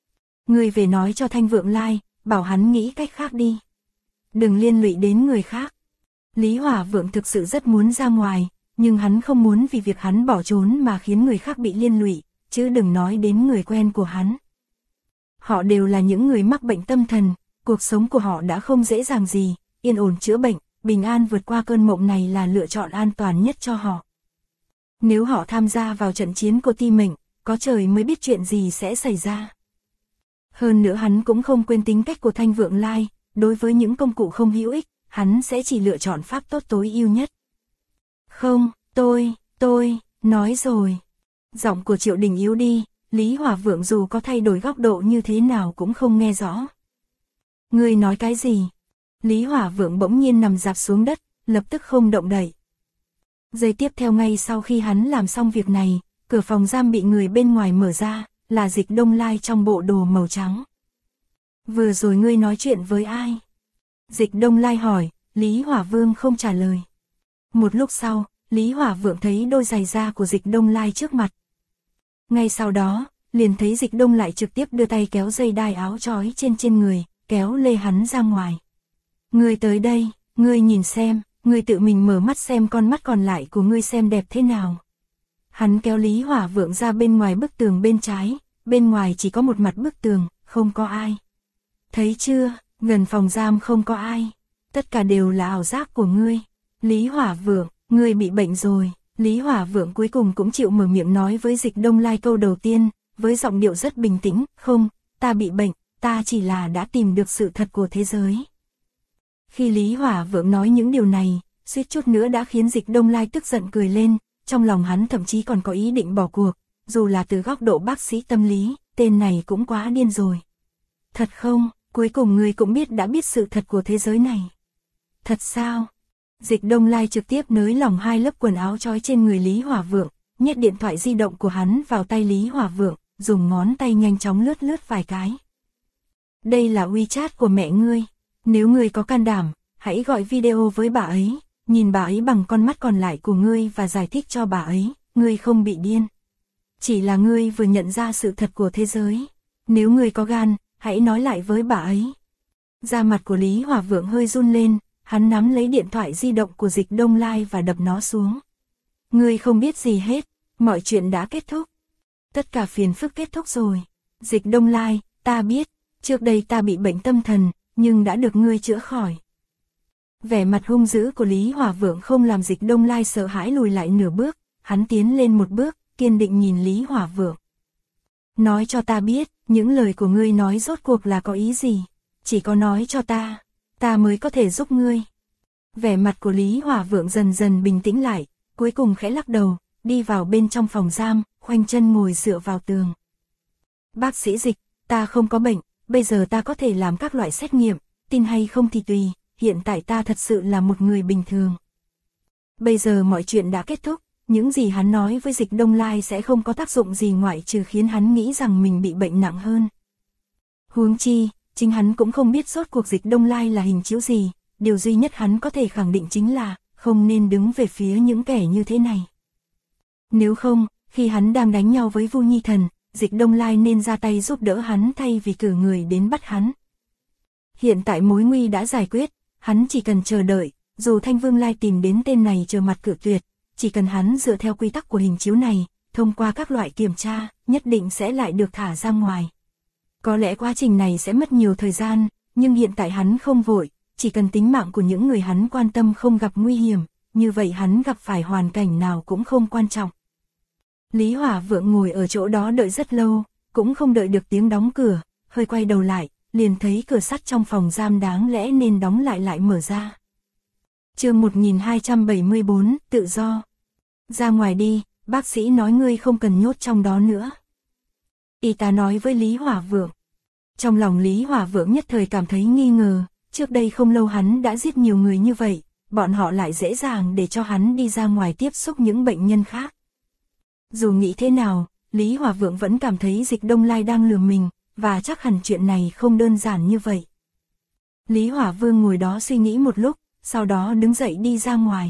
S1: Ngươi về nói cho Thanh Vượng Lai, bảo hắn nghĩ cách khác đi. Đừng liên lụy đến người khác. Lý Hỏa Vượng thực sự rất muốn ra ngoài, nhưng hắn không muốn vì việc hắn bỏ trốn mà khiến người khác bị liên lụy, chứ đừng nói đến người quen của hắn. Họ đều là những người mắc bệnh tâm thần, cuộc sống của họ đã không dễ dàng gì, yên ổn chữa bệnh, bình an vượt qua cơn mộng này là lựa chọn an toàn nhất cho họ. Nếu họ tham gia vào trận chiến của Ti Mệnh, có trời mới biết chuyện gì sẽ xảy ra. Hơn nữa hắn cũng không quên tính cách của Thanh Vượng Lai, đối với những công cụ không hữu ích, hắn sẽ chỉ lựa chọn pháp tốt tối ưu nhất. Không, tôi, nói rồi. Giọng của Triệu Đình yếu đi, Lý Hỏa Vượng dù có thay đổi góc độ như thế nào cũng không nghe rõ. Ngươi nói cái gì? Lý Hỏa Vượng bỗng nhiên nằm rạp xuống đất, lập tức không động đậy. Giây tiếp theo ngay sau khi hắn làm xong việc này, cửa phòng giam bị người bên ngoài mở ra, là Dịch Đông Lai trong bộ đồ màu trắng. Vừa rồi ngươi nói chuyện với ai? Dịch Đông Lai hỏi, Lý Hỏa Vương không trả lời. Một lúc sau, Lý Hỏa Vượng thấy đôi giày da của Dịch Đông Lai trước mặt. Ngay sau đó, liền thấy Dịch Đông lại trực tiếp đưa tay kéo dây đai áo trói trên người, kéo lê hắn ra ngoài. Ngươi tới đây, ngươi nhìn xem, ngươi tự mình mở mắt xem con mắt còn lại của ngươi xem đẹp thế nào. Hắn kéo Lý Hỏa Vượng ra bên ngoài bức tường bên trái, bên ngoài chỉ có một mặt bức tường, không có ai. Thấy chưa, gần phòng giam không có ai. Tất cả đều là ảo giác của ngươi. Lý Hỏa Vượng, ngươi bị bệnh rồi. Lý Hỏa Vượng cuối cùng cũng chịu mở miệng nói với Dịch Đông Lai câu đầu tiên, với giọng điệu rất bình tĩnh, không, ta bị bệnh, ta chỉ là đã tìm được sự thật của thế giới. Khi Lý Hỏa Vượng nói những điều này, suýt chút nữa đã khiến Dịch Đông Lai tức giận cười lên, trong lòng hắn thậm chí còn có ý định bỏ cuộc, dù là từ góc độ bác sĩ tâm lý, tên này cũng quá điên rồi. Thật không, cuối cùng ngươi cũng đã biết sự thật của thế giới này. Thật sao? Dịch Đông Lai trực tiếp nới lỏng hai lớp quần áo trói trên người Lý Hỏa Vượng, nhét điện thoại di động của hắn vào tay Lý Hỏa Vượng, dùng ngón tay nhanh chóng lướt vài cái. Đây là WeChat của mẹ ngươi, nếu ngươi có can đảm, hãy gọi video với bà ấy, nhìn bà ấy bằng con mắt còn lại của ngươi và giải thích cho bà ấy, ngươi không bị điên. Chỉ là ngươi vừa nhận ra sự thật của thế giới, nếu ngươi có gan, hãy nói lại với bà ấy. Da mặt của Lý Hỏa Vượng hơi run lên, hắn nắm lấy điện thoại di động của Dịch Đông Lai và đập nó xuống. Ngươi không biết gì hết, mọi chuyện đã kết thúc. Tất cả phiền phức kết thúc rồi. Dịch Đông Lai, ta biết, trước đây ta bị bệnh tâm thần, nhưng đã được ngươi chữa khỏi. Vẻ mặt hung dữ của Lý Hỏa Vượng không làm Dịch Đông Lai sợ hãi lùi lại nửa bước, hắn tiến lên một bước, kiên định nhìn Lý Hỏa Vượng. Nói cho ta biết, những lời của ngươi nói rốt cuộc là có ý gì, chỉ có nói cho ta mới có thể giúp ngươi. Vẻ mặt của Lý Hỏa Vượng dần dần bình tĩnh lại, cuối cùng khẽ lắc đầu, đi vào bên trong phòng giam, khoanh chân ngồi dựa vào tường. Bác sĩ Dịch, ta không có bệnh, bây giờ ta có thể làm các loại xét nghiệm, tin hay không thì tùy, hiện tại ta thật sự là một người bình thường. Bây giờ mọi chuyện đã kết thúc, những gì hắn nói với Dịch Đông Lai sẽ không có tác dụng gì ngoại trừ khiến hắn nghĩ rằng mình bị bệnh nặng hơn. Huống chi, chính hắn cũng không biết rốt cuộc Dịch Đông Lai là hình chiếu gì, điều duy nhất hắn có thể khẳng định chính là, không nên đứng về phía những kẻ như thế này. Nếu không, khi hắn đang đánh nhau với Vu Nhi Thần, Dịch Đông Lai nên ra tay giúp đỡ hắn thay vì cử người đến bắt hắn. Hiện tại mối nguy đã giải quyết, hắn chỉ cần chờ đợi, dù Thanh Vương Lai tìm đến tên này trở mặt cự tuyệt, chỉ cần hắn dựa theo quy tắc của hình chiếu này, thông qua các loại kiểm tra, nhất định sẽ lại được thả ra ngoài. Có lẽ quá trình này sẽ mất nhiều thời gian, nhưng hiện tại hắn không vội, chỉ cần tính mạng của những người hắn quan tâm không gặp nguy hiểm, như vậy hắn gặp phải hoàn cảnh nào cũng không quan trọng. Lý Hỏa Vượng ngồi ở chỗ đó đợi rất lâu, cũng không đợi được tiếng đóng cửa, hơi quay đầu lại, liền thấy cửa sắt trong phòng giam đáng lẽ nên đóng lại mở ra. Chương 1274, tự do. Ra ngoài đi, bác sĩ nói ngươi không cần nhốt trong đó nữa. Y tá nói với Lý Hỏa Vượng. Trong lòng Lý Hỏa Vượng nhất thời cảm thấy nghi ngờ, trước đây không lâu hắn đã giết nhiều người như vậy, bọn họ lại dễ dàng để cho hắn đi ra ngoài tiếp xúc những bệnh nhân khác. Dù nghĩ thế nào, Lý Hỏa Vượng vẫn cảm thấy Dịch Đông Lai đang lừa mình, và chắc hẳn chuyện này không đơn giản như vậy. Lý Hỏa Vương ngồi đó suy nghĩ một lúc, sau đó đứng dậy đi ra ngoài.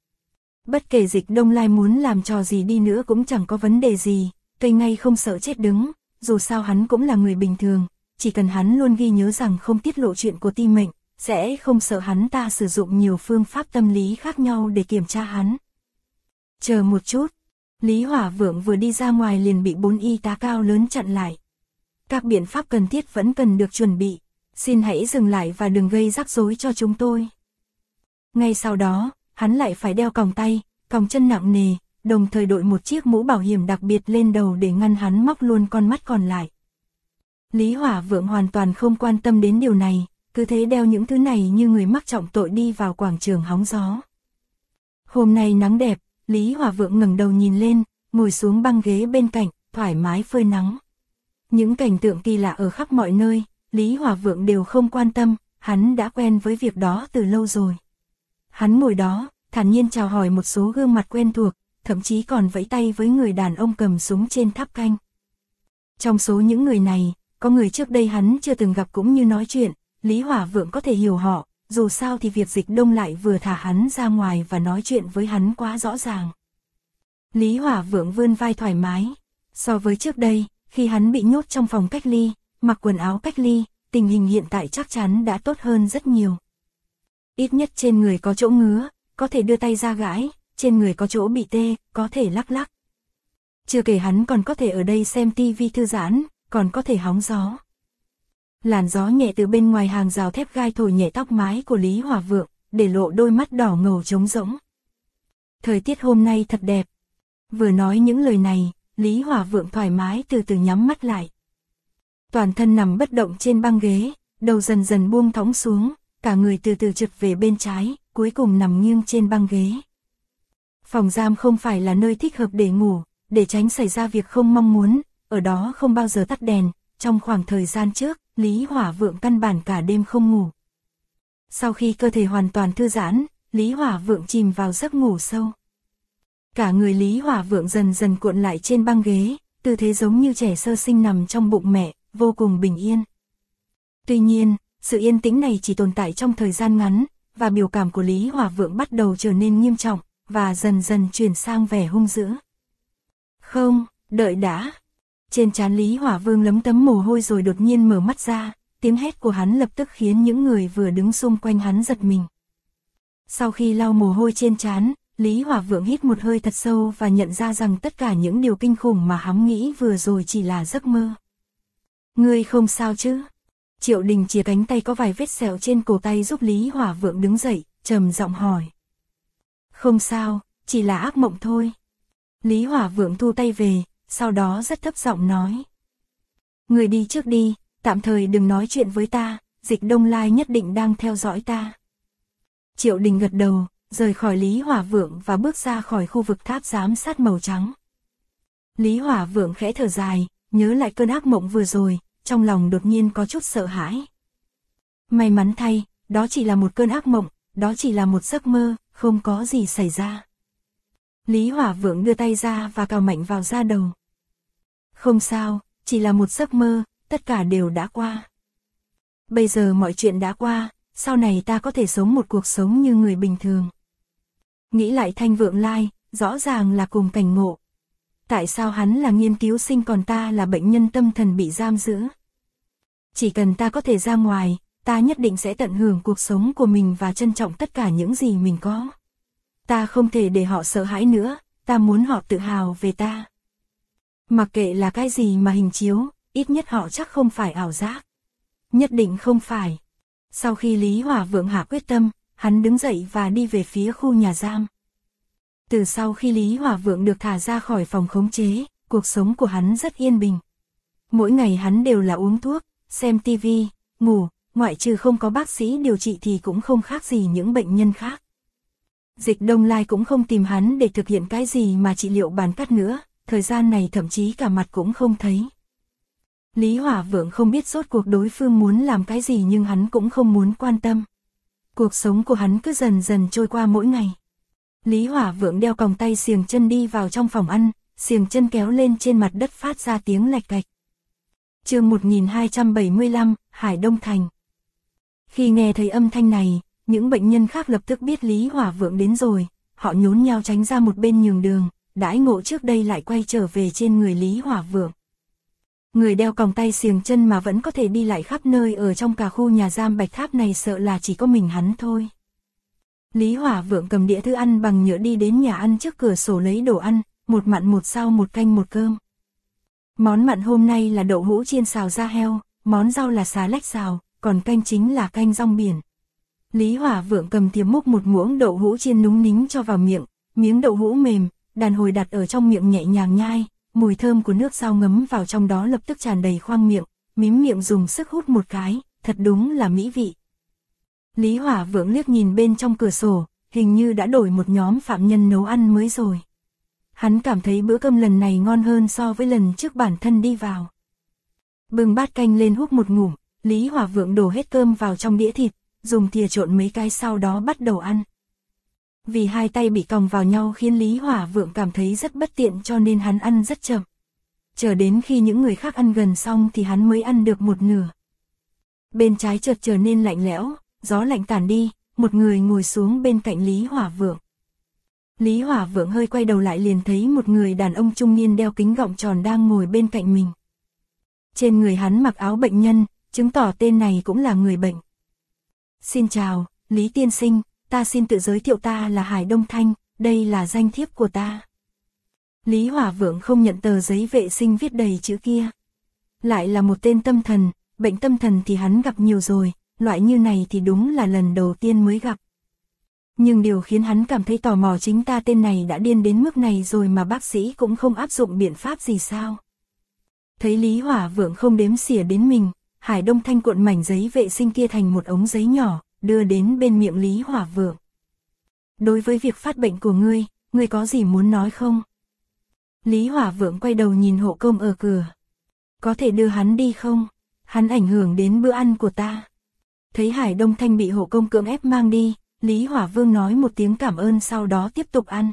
S1: Bất kể Dịch Đông Lai muốn làm trò gì đi nữa cũng chẳng có vấn đề gì, cây ngay không sợ chết đứng, dù sao hắn cũng là người bình thường, chỉ cần hắn luôn ghi nhớ rằng không tiết lộ chuyện của Ti Mệnh, sẽ không sợ hắn ta sử dụng nhiều phương pháp tâm lý khác nhau để kiểm tra hắn. Chờ một chút, Lý Hỏa Vượng vừa đi ra ngoài liền bị 4 y tá cao lớn chặn lại. Các biện pháp cần thiết vẫn cần được chuẩn bị, xin hãy dừng lại và đừng gây rắc rối cho chúng tôi. Ngay sau đó, hắn lại phải đeo còng tay, còng chân nặng nề, đồng thời đội một chiếc mũ bảo hiểm đặc biệt lên đầu để ngăn hắn móc luôn con mắt còn lại. Lý Hỏa Vượng hoàn toàn không quan tâm đến điều này, cứ thế đeo những thứ này như người mắc trọng tội đi vào quảng trường hóng gió. Hôm nay nắng đẹp, Lý Hỏa Vượng ngẩng đầu nhìn lên, ngồi xuống băng ghế bên cạnh, thoải mái phơi nắng. Những cảnh tượng kỳ lạ ở khắp mọi nơi, Lý Hỏa Vượng đều không quan tâm, hắn đã quen với việc đó từ lâu rồi. Hắn ngồi đó, thản nhiên chào hỏi một số gương mặt quen thuộc, thậm chí còn vẫy tay với người đàn ông cầm súng trên tháp canh. Trong số những người này, có người trước đây hắn chưa từng gặp cũng như nói chuyện, Lý Hỏa Vượng có thể hiểu họ, dù sao thì việc Dịch Đông lại vừa thả hắn ra ngoài và nói chuyện với hắn quá rõ ràng. Lý Hỏa Vượng vươn vai thoải mái, so với trước đây, khi hắn bị nhốt trong phòng cách ly, mặc quần áo cách ly, tình hình hiện tại chắc chắn đã tốt hơn rất nhiều. Ít nhất trên người có chỗ ngứa, có thể đưa tay ra gãi, trên người có chỗ bị tê, có thể lắc lắc. Chưa kể hắn còn có thể ở đây xem tivi thư giãn, còn có thể hóng gió. Làn gió nhẹ từ bên ngoài hàng rào thép gai thổi nhẹ tóc mái của Lý Hỏa Vượng, để lộ đôi mắt đỏ ngầu trống rỗng. Thời tiết hôm nay thật đẹp. Vừa nói những lời này, Lý Hỏa Vượng thoải mái từ từ nhắm mắt lại. Toàn thân nằm bất động trên băng ghế, đầu dần dần buông thõng xuống, cả người từ từ trượt về bên trái, cuối cùng nằm nghiêng trên băng ghế. Phòng giam không phải là nơi thích hợp để ngủ, để tránh xảy ra việc không mong muốn, ở đó không bao giờ tắt đèn, trong khoảng thời gian trước, Lý Hỏa Vượng căn bản cả đêm không ngủ. Sau khi cơ thể hoàn toàn thư giãn, Lý Hỏa Vượng chìm vào giấc ngủ sâu. Cả người Lý Hỏa Vượng dần dần cuộn lại trên băng ghế, tư thế giống như trẻ sơ sinh nằm trong bụng mẹ, vô cùng bình yên. Tuy nhiên, sự yên tĩnh này chỉ tồn tại trong thời gian ngắn, và biểu cảm của Lý Hỏa Vượng bắt đầu trở nên nghiêm trọng, và dần dần chuyển sang vẻ hung dữ. Không, đợi đã. Trên trán Lý Hỏa Vương lấm tấm mồ hôi rồi đột nhiên mở mắt ra, tiếng hét của hắn lập tức khiến những người vừa đứng xung quanh hắn giật mình. Sau khi lau mồ hôi trên trán, Lý Hỏa Vượng hít một hơi thật sâu và nhận ra rằng tất cả những điều kinh khủng mà hắn nghĩ vừa rồi chỉ là giấc mơ. Ngươi không sao chứ? Triệu Đình chìa cánh tay có vài vết sẹo trên cổ tay giúp Lý Hỏa Vượng đứng dậy, trầm giọng hỏi. Không sao, chỉ là ác mộng thôi. Lý Hỏa Vượng thu tay về, sau đó rất thấp giọng nói. Người đi trước đi, tạm thời đừng nói chuyện với ta, Dịch Đông Lai nhất định đang theo dõi ta. Triệu Đình gật đầu, rời khỏi Lý Hỏa Vượng và bước ra khỏi khu vực tháp giám sát màu trắng. Lý Hỏa Vượng khẽ thở dài, nhớ lại cơn ác mộng vừa rồi, trong lòng đột nhiên có chút sợ hãi. May mắn thay, đó chỉ là một cơn ác mộng, đó chỉ là một giấc mơ, không có gì xảy ra. Lý Hỏa Vượng đưa tay ra và cào mạnh vào da đầu. Không sao, chỉ là một giấc mơ, tất cả đều đã qua. Bây giờ mọi chuyện đã qua, sau này ta có thể sống một cuộc sống như người bình thường. Nghĩ lại Thanh Vượng Lai, rõ ràng là cùng cảnh ngộ. Tại sao hắn là nghiên cứu sinh còn ta là bệnh nhân tâm thần bị giam giữ? Chỉ cần ta có thể ra ngoài, ta nhất định sẽ tận hưởng cuộc sống của mình và trân trọng tất cả những gì mình có. Ta không thể để họ sợ hãi nữa, ta muốn họ tự hào về ta. Mặc kệ là cái gì mà hình chiếu, ít nhất họ chắc không phải ảo giác. Nhất định không phải. Sau khi Lý Hỏa Vượng hạ quyết tâm, hắn đứng dậy và đi về phía khu nhà giam. Từ sau khi Lý Hỏa Vượng được thả ra khỏi phòng khống chế, cuộc sống của hắn rất yên bình. Mỗi ngày hắn đều là uống thuốc, xem tivi, ngủ, ngoại trừ không có bác sĩ điều trị thì cũng không khác gì những bệnh nhân khác. Dịch Đông Lai cũng không tìm hắn để thực hiện cái gì mà trị liệu bàn cắt nữa, thời gian này thậm chí cả mặt cũng không thấy. Lý Hỏa Vượng không biết rốt cuộc đối phương muốn làm cái gì nhưng hắn cũng không muốn quan tâm. Cuộc sống của hắn cứ dần dần trôi qua mỗi ngày. Lý Hỏa Vượng đeo còng tay xiềng chân đi vào trong phòng ăn, xiềng chân kéo lên trên mặt đất phát ra tiếng lạch cạch. Chương 1275, Hải Đông Thành. Khi nghe thấy âm thanh này, những bệnh nhân khác lập tức biết Lý Hỏa Vượng đến rồi, họ nhốn nháo tránh ra một bên nhường đường, đãi ngộ trước đây lại quay trở về trên người Lý Hỏa Vượng. Người đeo còng tay xiềng chân mà vẫn có thể đi lại khắp nơi ở trong cả khu nhà giam Bạch Tháp này sợ là chỉ có mình hắn thôi. Lý Hỏa Vượng cầm đĩa thức ăn bằng nhựa đi đến nhà ăn trước cửa sổ lấy đồ ăn, một mặn một sao một canh một cơm. Món mặn hôm nay là đậu hũ chiên xào da heo, món rau là xà lách xào, còn canh chính là canh rong biển. Lý Hỏa Vượng cầm thìa múc một muỗng đậu hũ chiên núng nính cho vào miệng, miếng đậu hũ mềm, đàn hồi đặt ở trong miệng nhẹ nhàng nhai, mùi thơm của nước rau ngấm vào trong đó lập tức tràn đầy khoang miệng, mím miệng dùng sức hút một cái, thật đúng là mỹ vị. Lý Hỏa Vượng liếc nhìn bên trong cửa sổ, hình như đã đổi một nhóm phạm nhân nấu ăn mới rồi. Hắn cảm thấy bữa cơm lần này ngon hơn so với lần trước bản thân đi vào. Bưng bát canh lên húp một ngụm, Lý Hỏa Vượng đổ hết cơm vào trong đĩa thịt, dùng thìa trộn mấy cái sau đó bắt đầu ăn. Vì hai tay bị còng vào nhau khiến Lý Hỏa Vượng cảm thấy rất bất tiện cho nên hắn ăn rất chậm. Chờ đến khi những người khác ăn gần xong thì hắn mới ăn được một nửa. Bên trái chợt trở nên lạnh lẽo, gió lạnh tản đi, một người ngồi xuống bên cạnh Lý Hỏa Vượng. Lý Hỏa Vượng hơi quay đầu lại liền thấy một người đàn ông trung niên đeo kính gọng tròn đang ngồi bên cạnh mình. Trên người hắn mặc áo bệnh nhân, chứng tỏ tên này cũng là người bệnh. Xin chào, Lý tiên sinh, ta xin tự giới thiệu ta là Hải Đông Thanh, đây là danh thiếp của ta. Lý Hỏa Vượng không nhận tờ giấy vệ sinh viết đầy chữ kia. Lại là một tên tâm thần, bệnh tâm thần thì hắn gặp nhiều rồi, loại như này thì đúng là lần đầu tiên mới gặp. Nhưng điều khiến hắn cảm thấy tò mò chính ta tên này đã điên đến mức này rồi mà bác sĩ cũng không áp dụng biện pháp gì sao. Thấy Lý Hỏa Vượng không đếm xỉa đến mình, Hải Đông Thanh cuộn mảnh giấy vệ sinh kia thành một ống giấy nhỏ, đưa đến bên miệng Lý Hỏa Vượng. Đối với việc phát bệnh của ngươi có gì muốn nói không? Lý Hỏa Vượng quay đầu nhìn hộ công ở cửa. Có thể đưa hắn đi không? Hắn ảnh hưởng đến bữa ăn của ta. Thấy Hải Đông Thanh bị hộ công cưỡng ép mang đi, Lý Hỏa Vượng nói một tiếng cảm ơn sau đó tiếp tục ăn.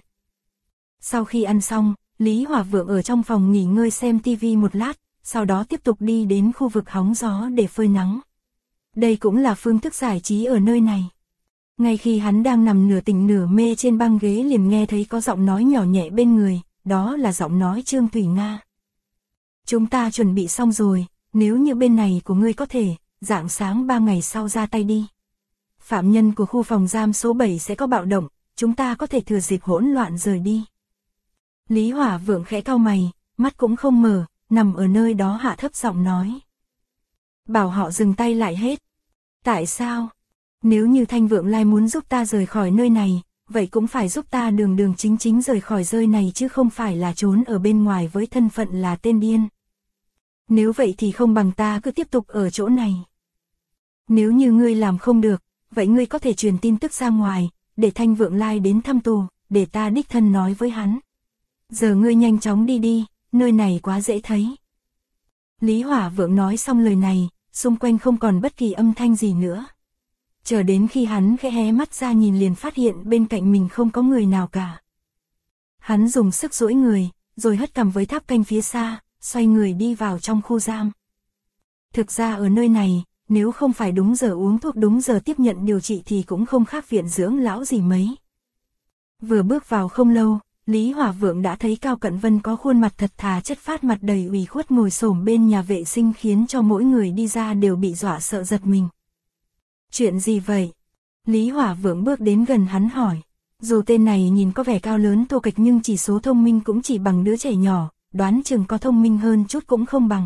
S1: Sau khi ăn xong, Lý Hỏa Vượng ở trong phòng nghỉ ngơi xem tivi một lát, sau đó tiếp tục đi đến khu vực hóng gió để phơi nắng. Đây cũng là phương thức giải trí ở nơi này. Ngay khi hắn đang nằm nửa tỉnh nửa mê trên băng ghế liền nghe thấy có giọng nói nhỏ nhẹ bên người, đó là giọng nói Trương Thủy Nga. Chúng ta chuẩn bị xong rồi, nếu như bên này của ngươi có thể, rạng sáng 3 ngày sau ra tay đi. Phạm nhân của khu phòng giam số 7 sẽ có bạo động, chúng ta có thể thừa dịp hỗn loạn rời đi. Lý Hỏa Vượng khẽ cau mày, mắt cũng không mở, nằm ở nơi đó hạ thấp giọng nói. Bảo họ dừng tay lại hết. Tại sao? Nếu như Thanh Vượng Lai muốn giúp ta rời khỏi nơi này, vậy cũng phải giúp ta đường đường chính chính rời khỏi nơi này chứ không phải là trốn ở bên ngoài với thân phận là tên điên. Nếu vậy thì không bằng ta cứ tiếp tục ở chỗ này. Nếu như ngươi làm không được, vậy ngươi có thể truyền tin tức ra ngoài, để Thanh Vượng Lai đến thăm tù, để ta đích thân nói với hắn. Giờ ngươi nhanh chóng đi đi, nơi này quá dễ thấy. Lý Hỏa Vượng nói xong lời này, xung quanh không còn bất kỳ âm thanh gì nữa. Chờ đến khi hắn khẽ hé mắt ra nhìn liền phát hiện bên cạnh mình không có người nào cả. Hắn dùng sức duỗi người, rồi hất cằm với tháp canh phía xa, xoay người đi vào trong khu giam. Thực ra ở nơi này, nếu không phải đúng giờ uống thuốc đúng giờ tiếp nhận điều trị thì cũng không khác viện dưỡng lão gì mấy. Vừa bước vào không lâu, Lý Hỏa Vượng đã thấy Cao Cận Vân có khuôn mặt thật thà chất phác mặt đầy ủy khuất ngồi xổm bên nhà vệ sinh khiến cho mỗi người đi ra đều bị dọa sợ giật mình. Chuyện gì vậy? Lý Hỏa Vượng bước đến gần hắn hỏi. Dù tên này nhìn có vẻ cao lớn thô kệch nhưng chỉ số thông minh cũng chỉ bằng đứa trẻ nhỏ, đoán chừng có thông minh hơn chút cũng không bằng.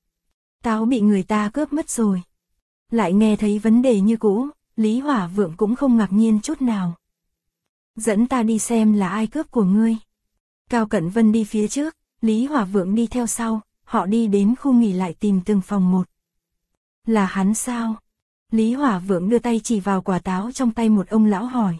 S1: Táo bị người ta cướp mất rồi. Lại nghe thấy vấn đề như cũ, Lý Hỏa Vượng cũng không ngạc nhiên chút nào. Dẫn ta đi xem là ai cướp của ngươi. Cao Cận Vân đi phía trước, Lý Hỏa Vượng đi theo sau, họ đi đến khu nghỉ lại tìm từng phòng một. Là hắn sao? Lý Hỏa Vượng đưa tay chỉ vào quả táo trong tay một ông lão hỏi.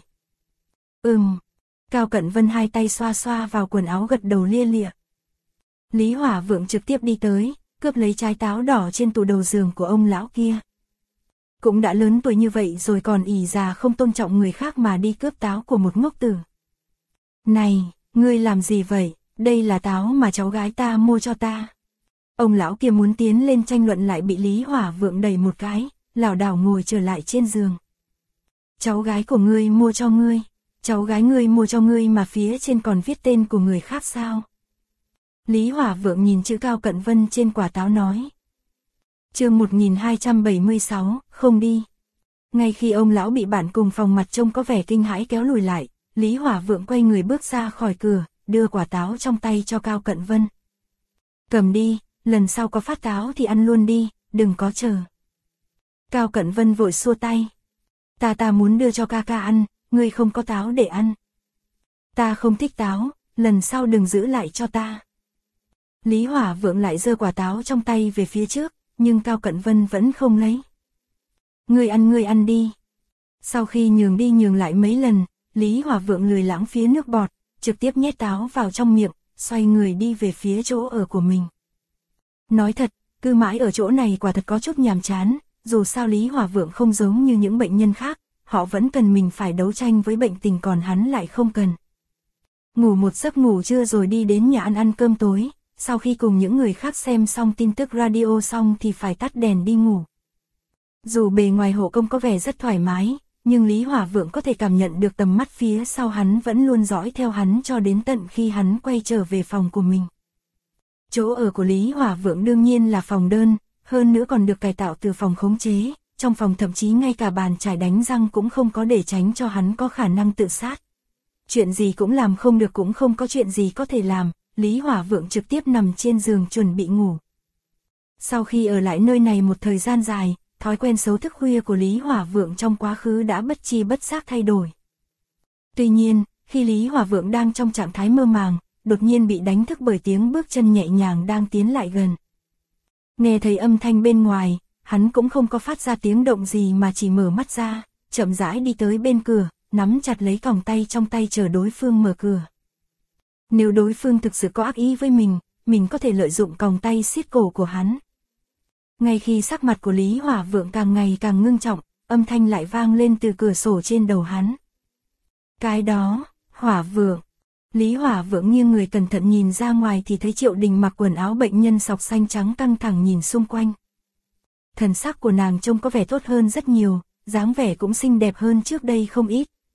S1: Cao Cận Vân hai tay xoa xoa vào quần áo gật đầu lia lịa. Lý Hỏa Vượng trực tiếp đi tới, cướp lấy trái táo đỏ trên tủ đầu giường của ông lão kia. Cũng đã lớn tuổi như vậy rồi còn ỷ già không tôn trọng người khác mà đi cướp táo của một ngốc tử. Này, ngươi làm gì vậy? Đây là táo mà cháu gái ta mua cho ta. Ông lão kia muốn tiến lên tranh luận lại bị Lý Hỏa Vượng đẩy một cái, lảo đảo ngồi trở lại trên giường. Cháu gái của ngươi mua cho ngươi. Cháu gái ngươi mua cho ngươi mà phía trên còn viết tên của người khác sao? Lý Hỏa Vượng nhìn chữ Cao Cận Vân trên quả táo nói. Chương 1276, không đi. Ngay khi ông lão bị bạn cùng phòng mặt trông có vẻ kinh hãi kéo lùi lại, Lý Hỏa Vượng quay người bước ra khỏi cửa, đưa quả táo trong tay cho Cao Cận Vân. Cầm đi, lần sau có phát táo thì ăn luôn đi, đừng có chờ. Cao Cận Vân vội xua tay. Ta muốn đưa cho ca ca ăn, ngươi không có táo để ăn. Ta không thích táo, lần sau đừng giữ lại cho ta. Lý Hỏa Vượng lại giơ quả táo trong tay về phía trước, nhưng Cao Cận Vân vẫn không lấy. Ngươi ăn đi. Sau khi nhường đi nhường lại mấy lần, Lý Hỏa Vượng lười lãng phía nước bọt, trực tiếp nhét táo vào trong miệng, xoay người đi về phía chỗ ở của mình. Nói thật, cứ mãi ở chỗ này quả thật có chút nhàm chán, dù sao Lý Hỏa Vượng không giống như những bệnh nhân khác, họ vẫn cần mình phải đấu tranh với bệnh tình còn hắn lại không cần. Ngủ một giấc ngủ trưa rồi đi đến nhà ăn cơm tối, sau khi cùng những người khác xem xong tin tức radio xong thì phải tắt đèn đi ngủ. Dù bề ngoài hộ công có vẻ rất thoải mái, nhưng Lý Hỏa Vượng có thể cảm nhận được tầm mắt phía sau hắn vẫn luôn dõi theo hắn cho đến tận khi hắn quay trở về phòng của mình. Chỗ ở của Lý Hỏa Vượng đương nhiên là phòng đơn, hơn nữa còn được cải tạo từ phòng khống chế, trong phòng thậm chí ngay cả bàn chải đánh răng cũng không có để tránh cho hắn có khả năng tự sát. Chuyện gì cũng làm không được cũng không có chuyện gì có thể làm, Lý Hỏa Vượng trực tiếp nằm trên giường chuẩn bị ngủ. Sau khi ở lại nơi này một thời gian dài, thói quen xấu thức khuya của Lý Hỏa Vượng trong quá khứ đã bất chi bất giác thay đổi. Tuy nhiên, khi Lý Hỏa Vượng đang trong trạng thái mơ màng, đột nhiên bị đánh thức bởi tiếng bước chân nhẹ nhàng đang tiến lại gần. Nghe thấy âm thanh bên ngoài, hắn cũng không có phát ra tiếng động gì mà chỉ mở mắt ra, chậm rãi đi tới bên cửa, nắm chặt lấy còng tay trong tay chờ đối phương mở cửa. Nếu đối phương thực sự có ác ý với mình có thể lợi dụng còng tay siết cổ của hắn. Ngay khi sắc mặt của Lý Hỏa Vượng càng ngày càng ngưng trọng, âm thanh lại vang lên từ cửa sổ trên đầu hắn. Cái đó, Hỏa Vượng. Lý Hỏa Vượng nghiêng người cẩn thận nhìn ra ngoài thì thấy Triệu Đình mặc quần áo bệnh nhân sọc xanh trắng căng thẳng nhìn xung quanh. Thần sắc của nàng trông có vẻ tốt hơn rất nhiều, dáng vẻ cũng xinh đẹp hơn trước đây không ít,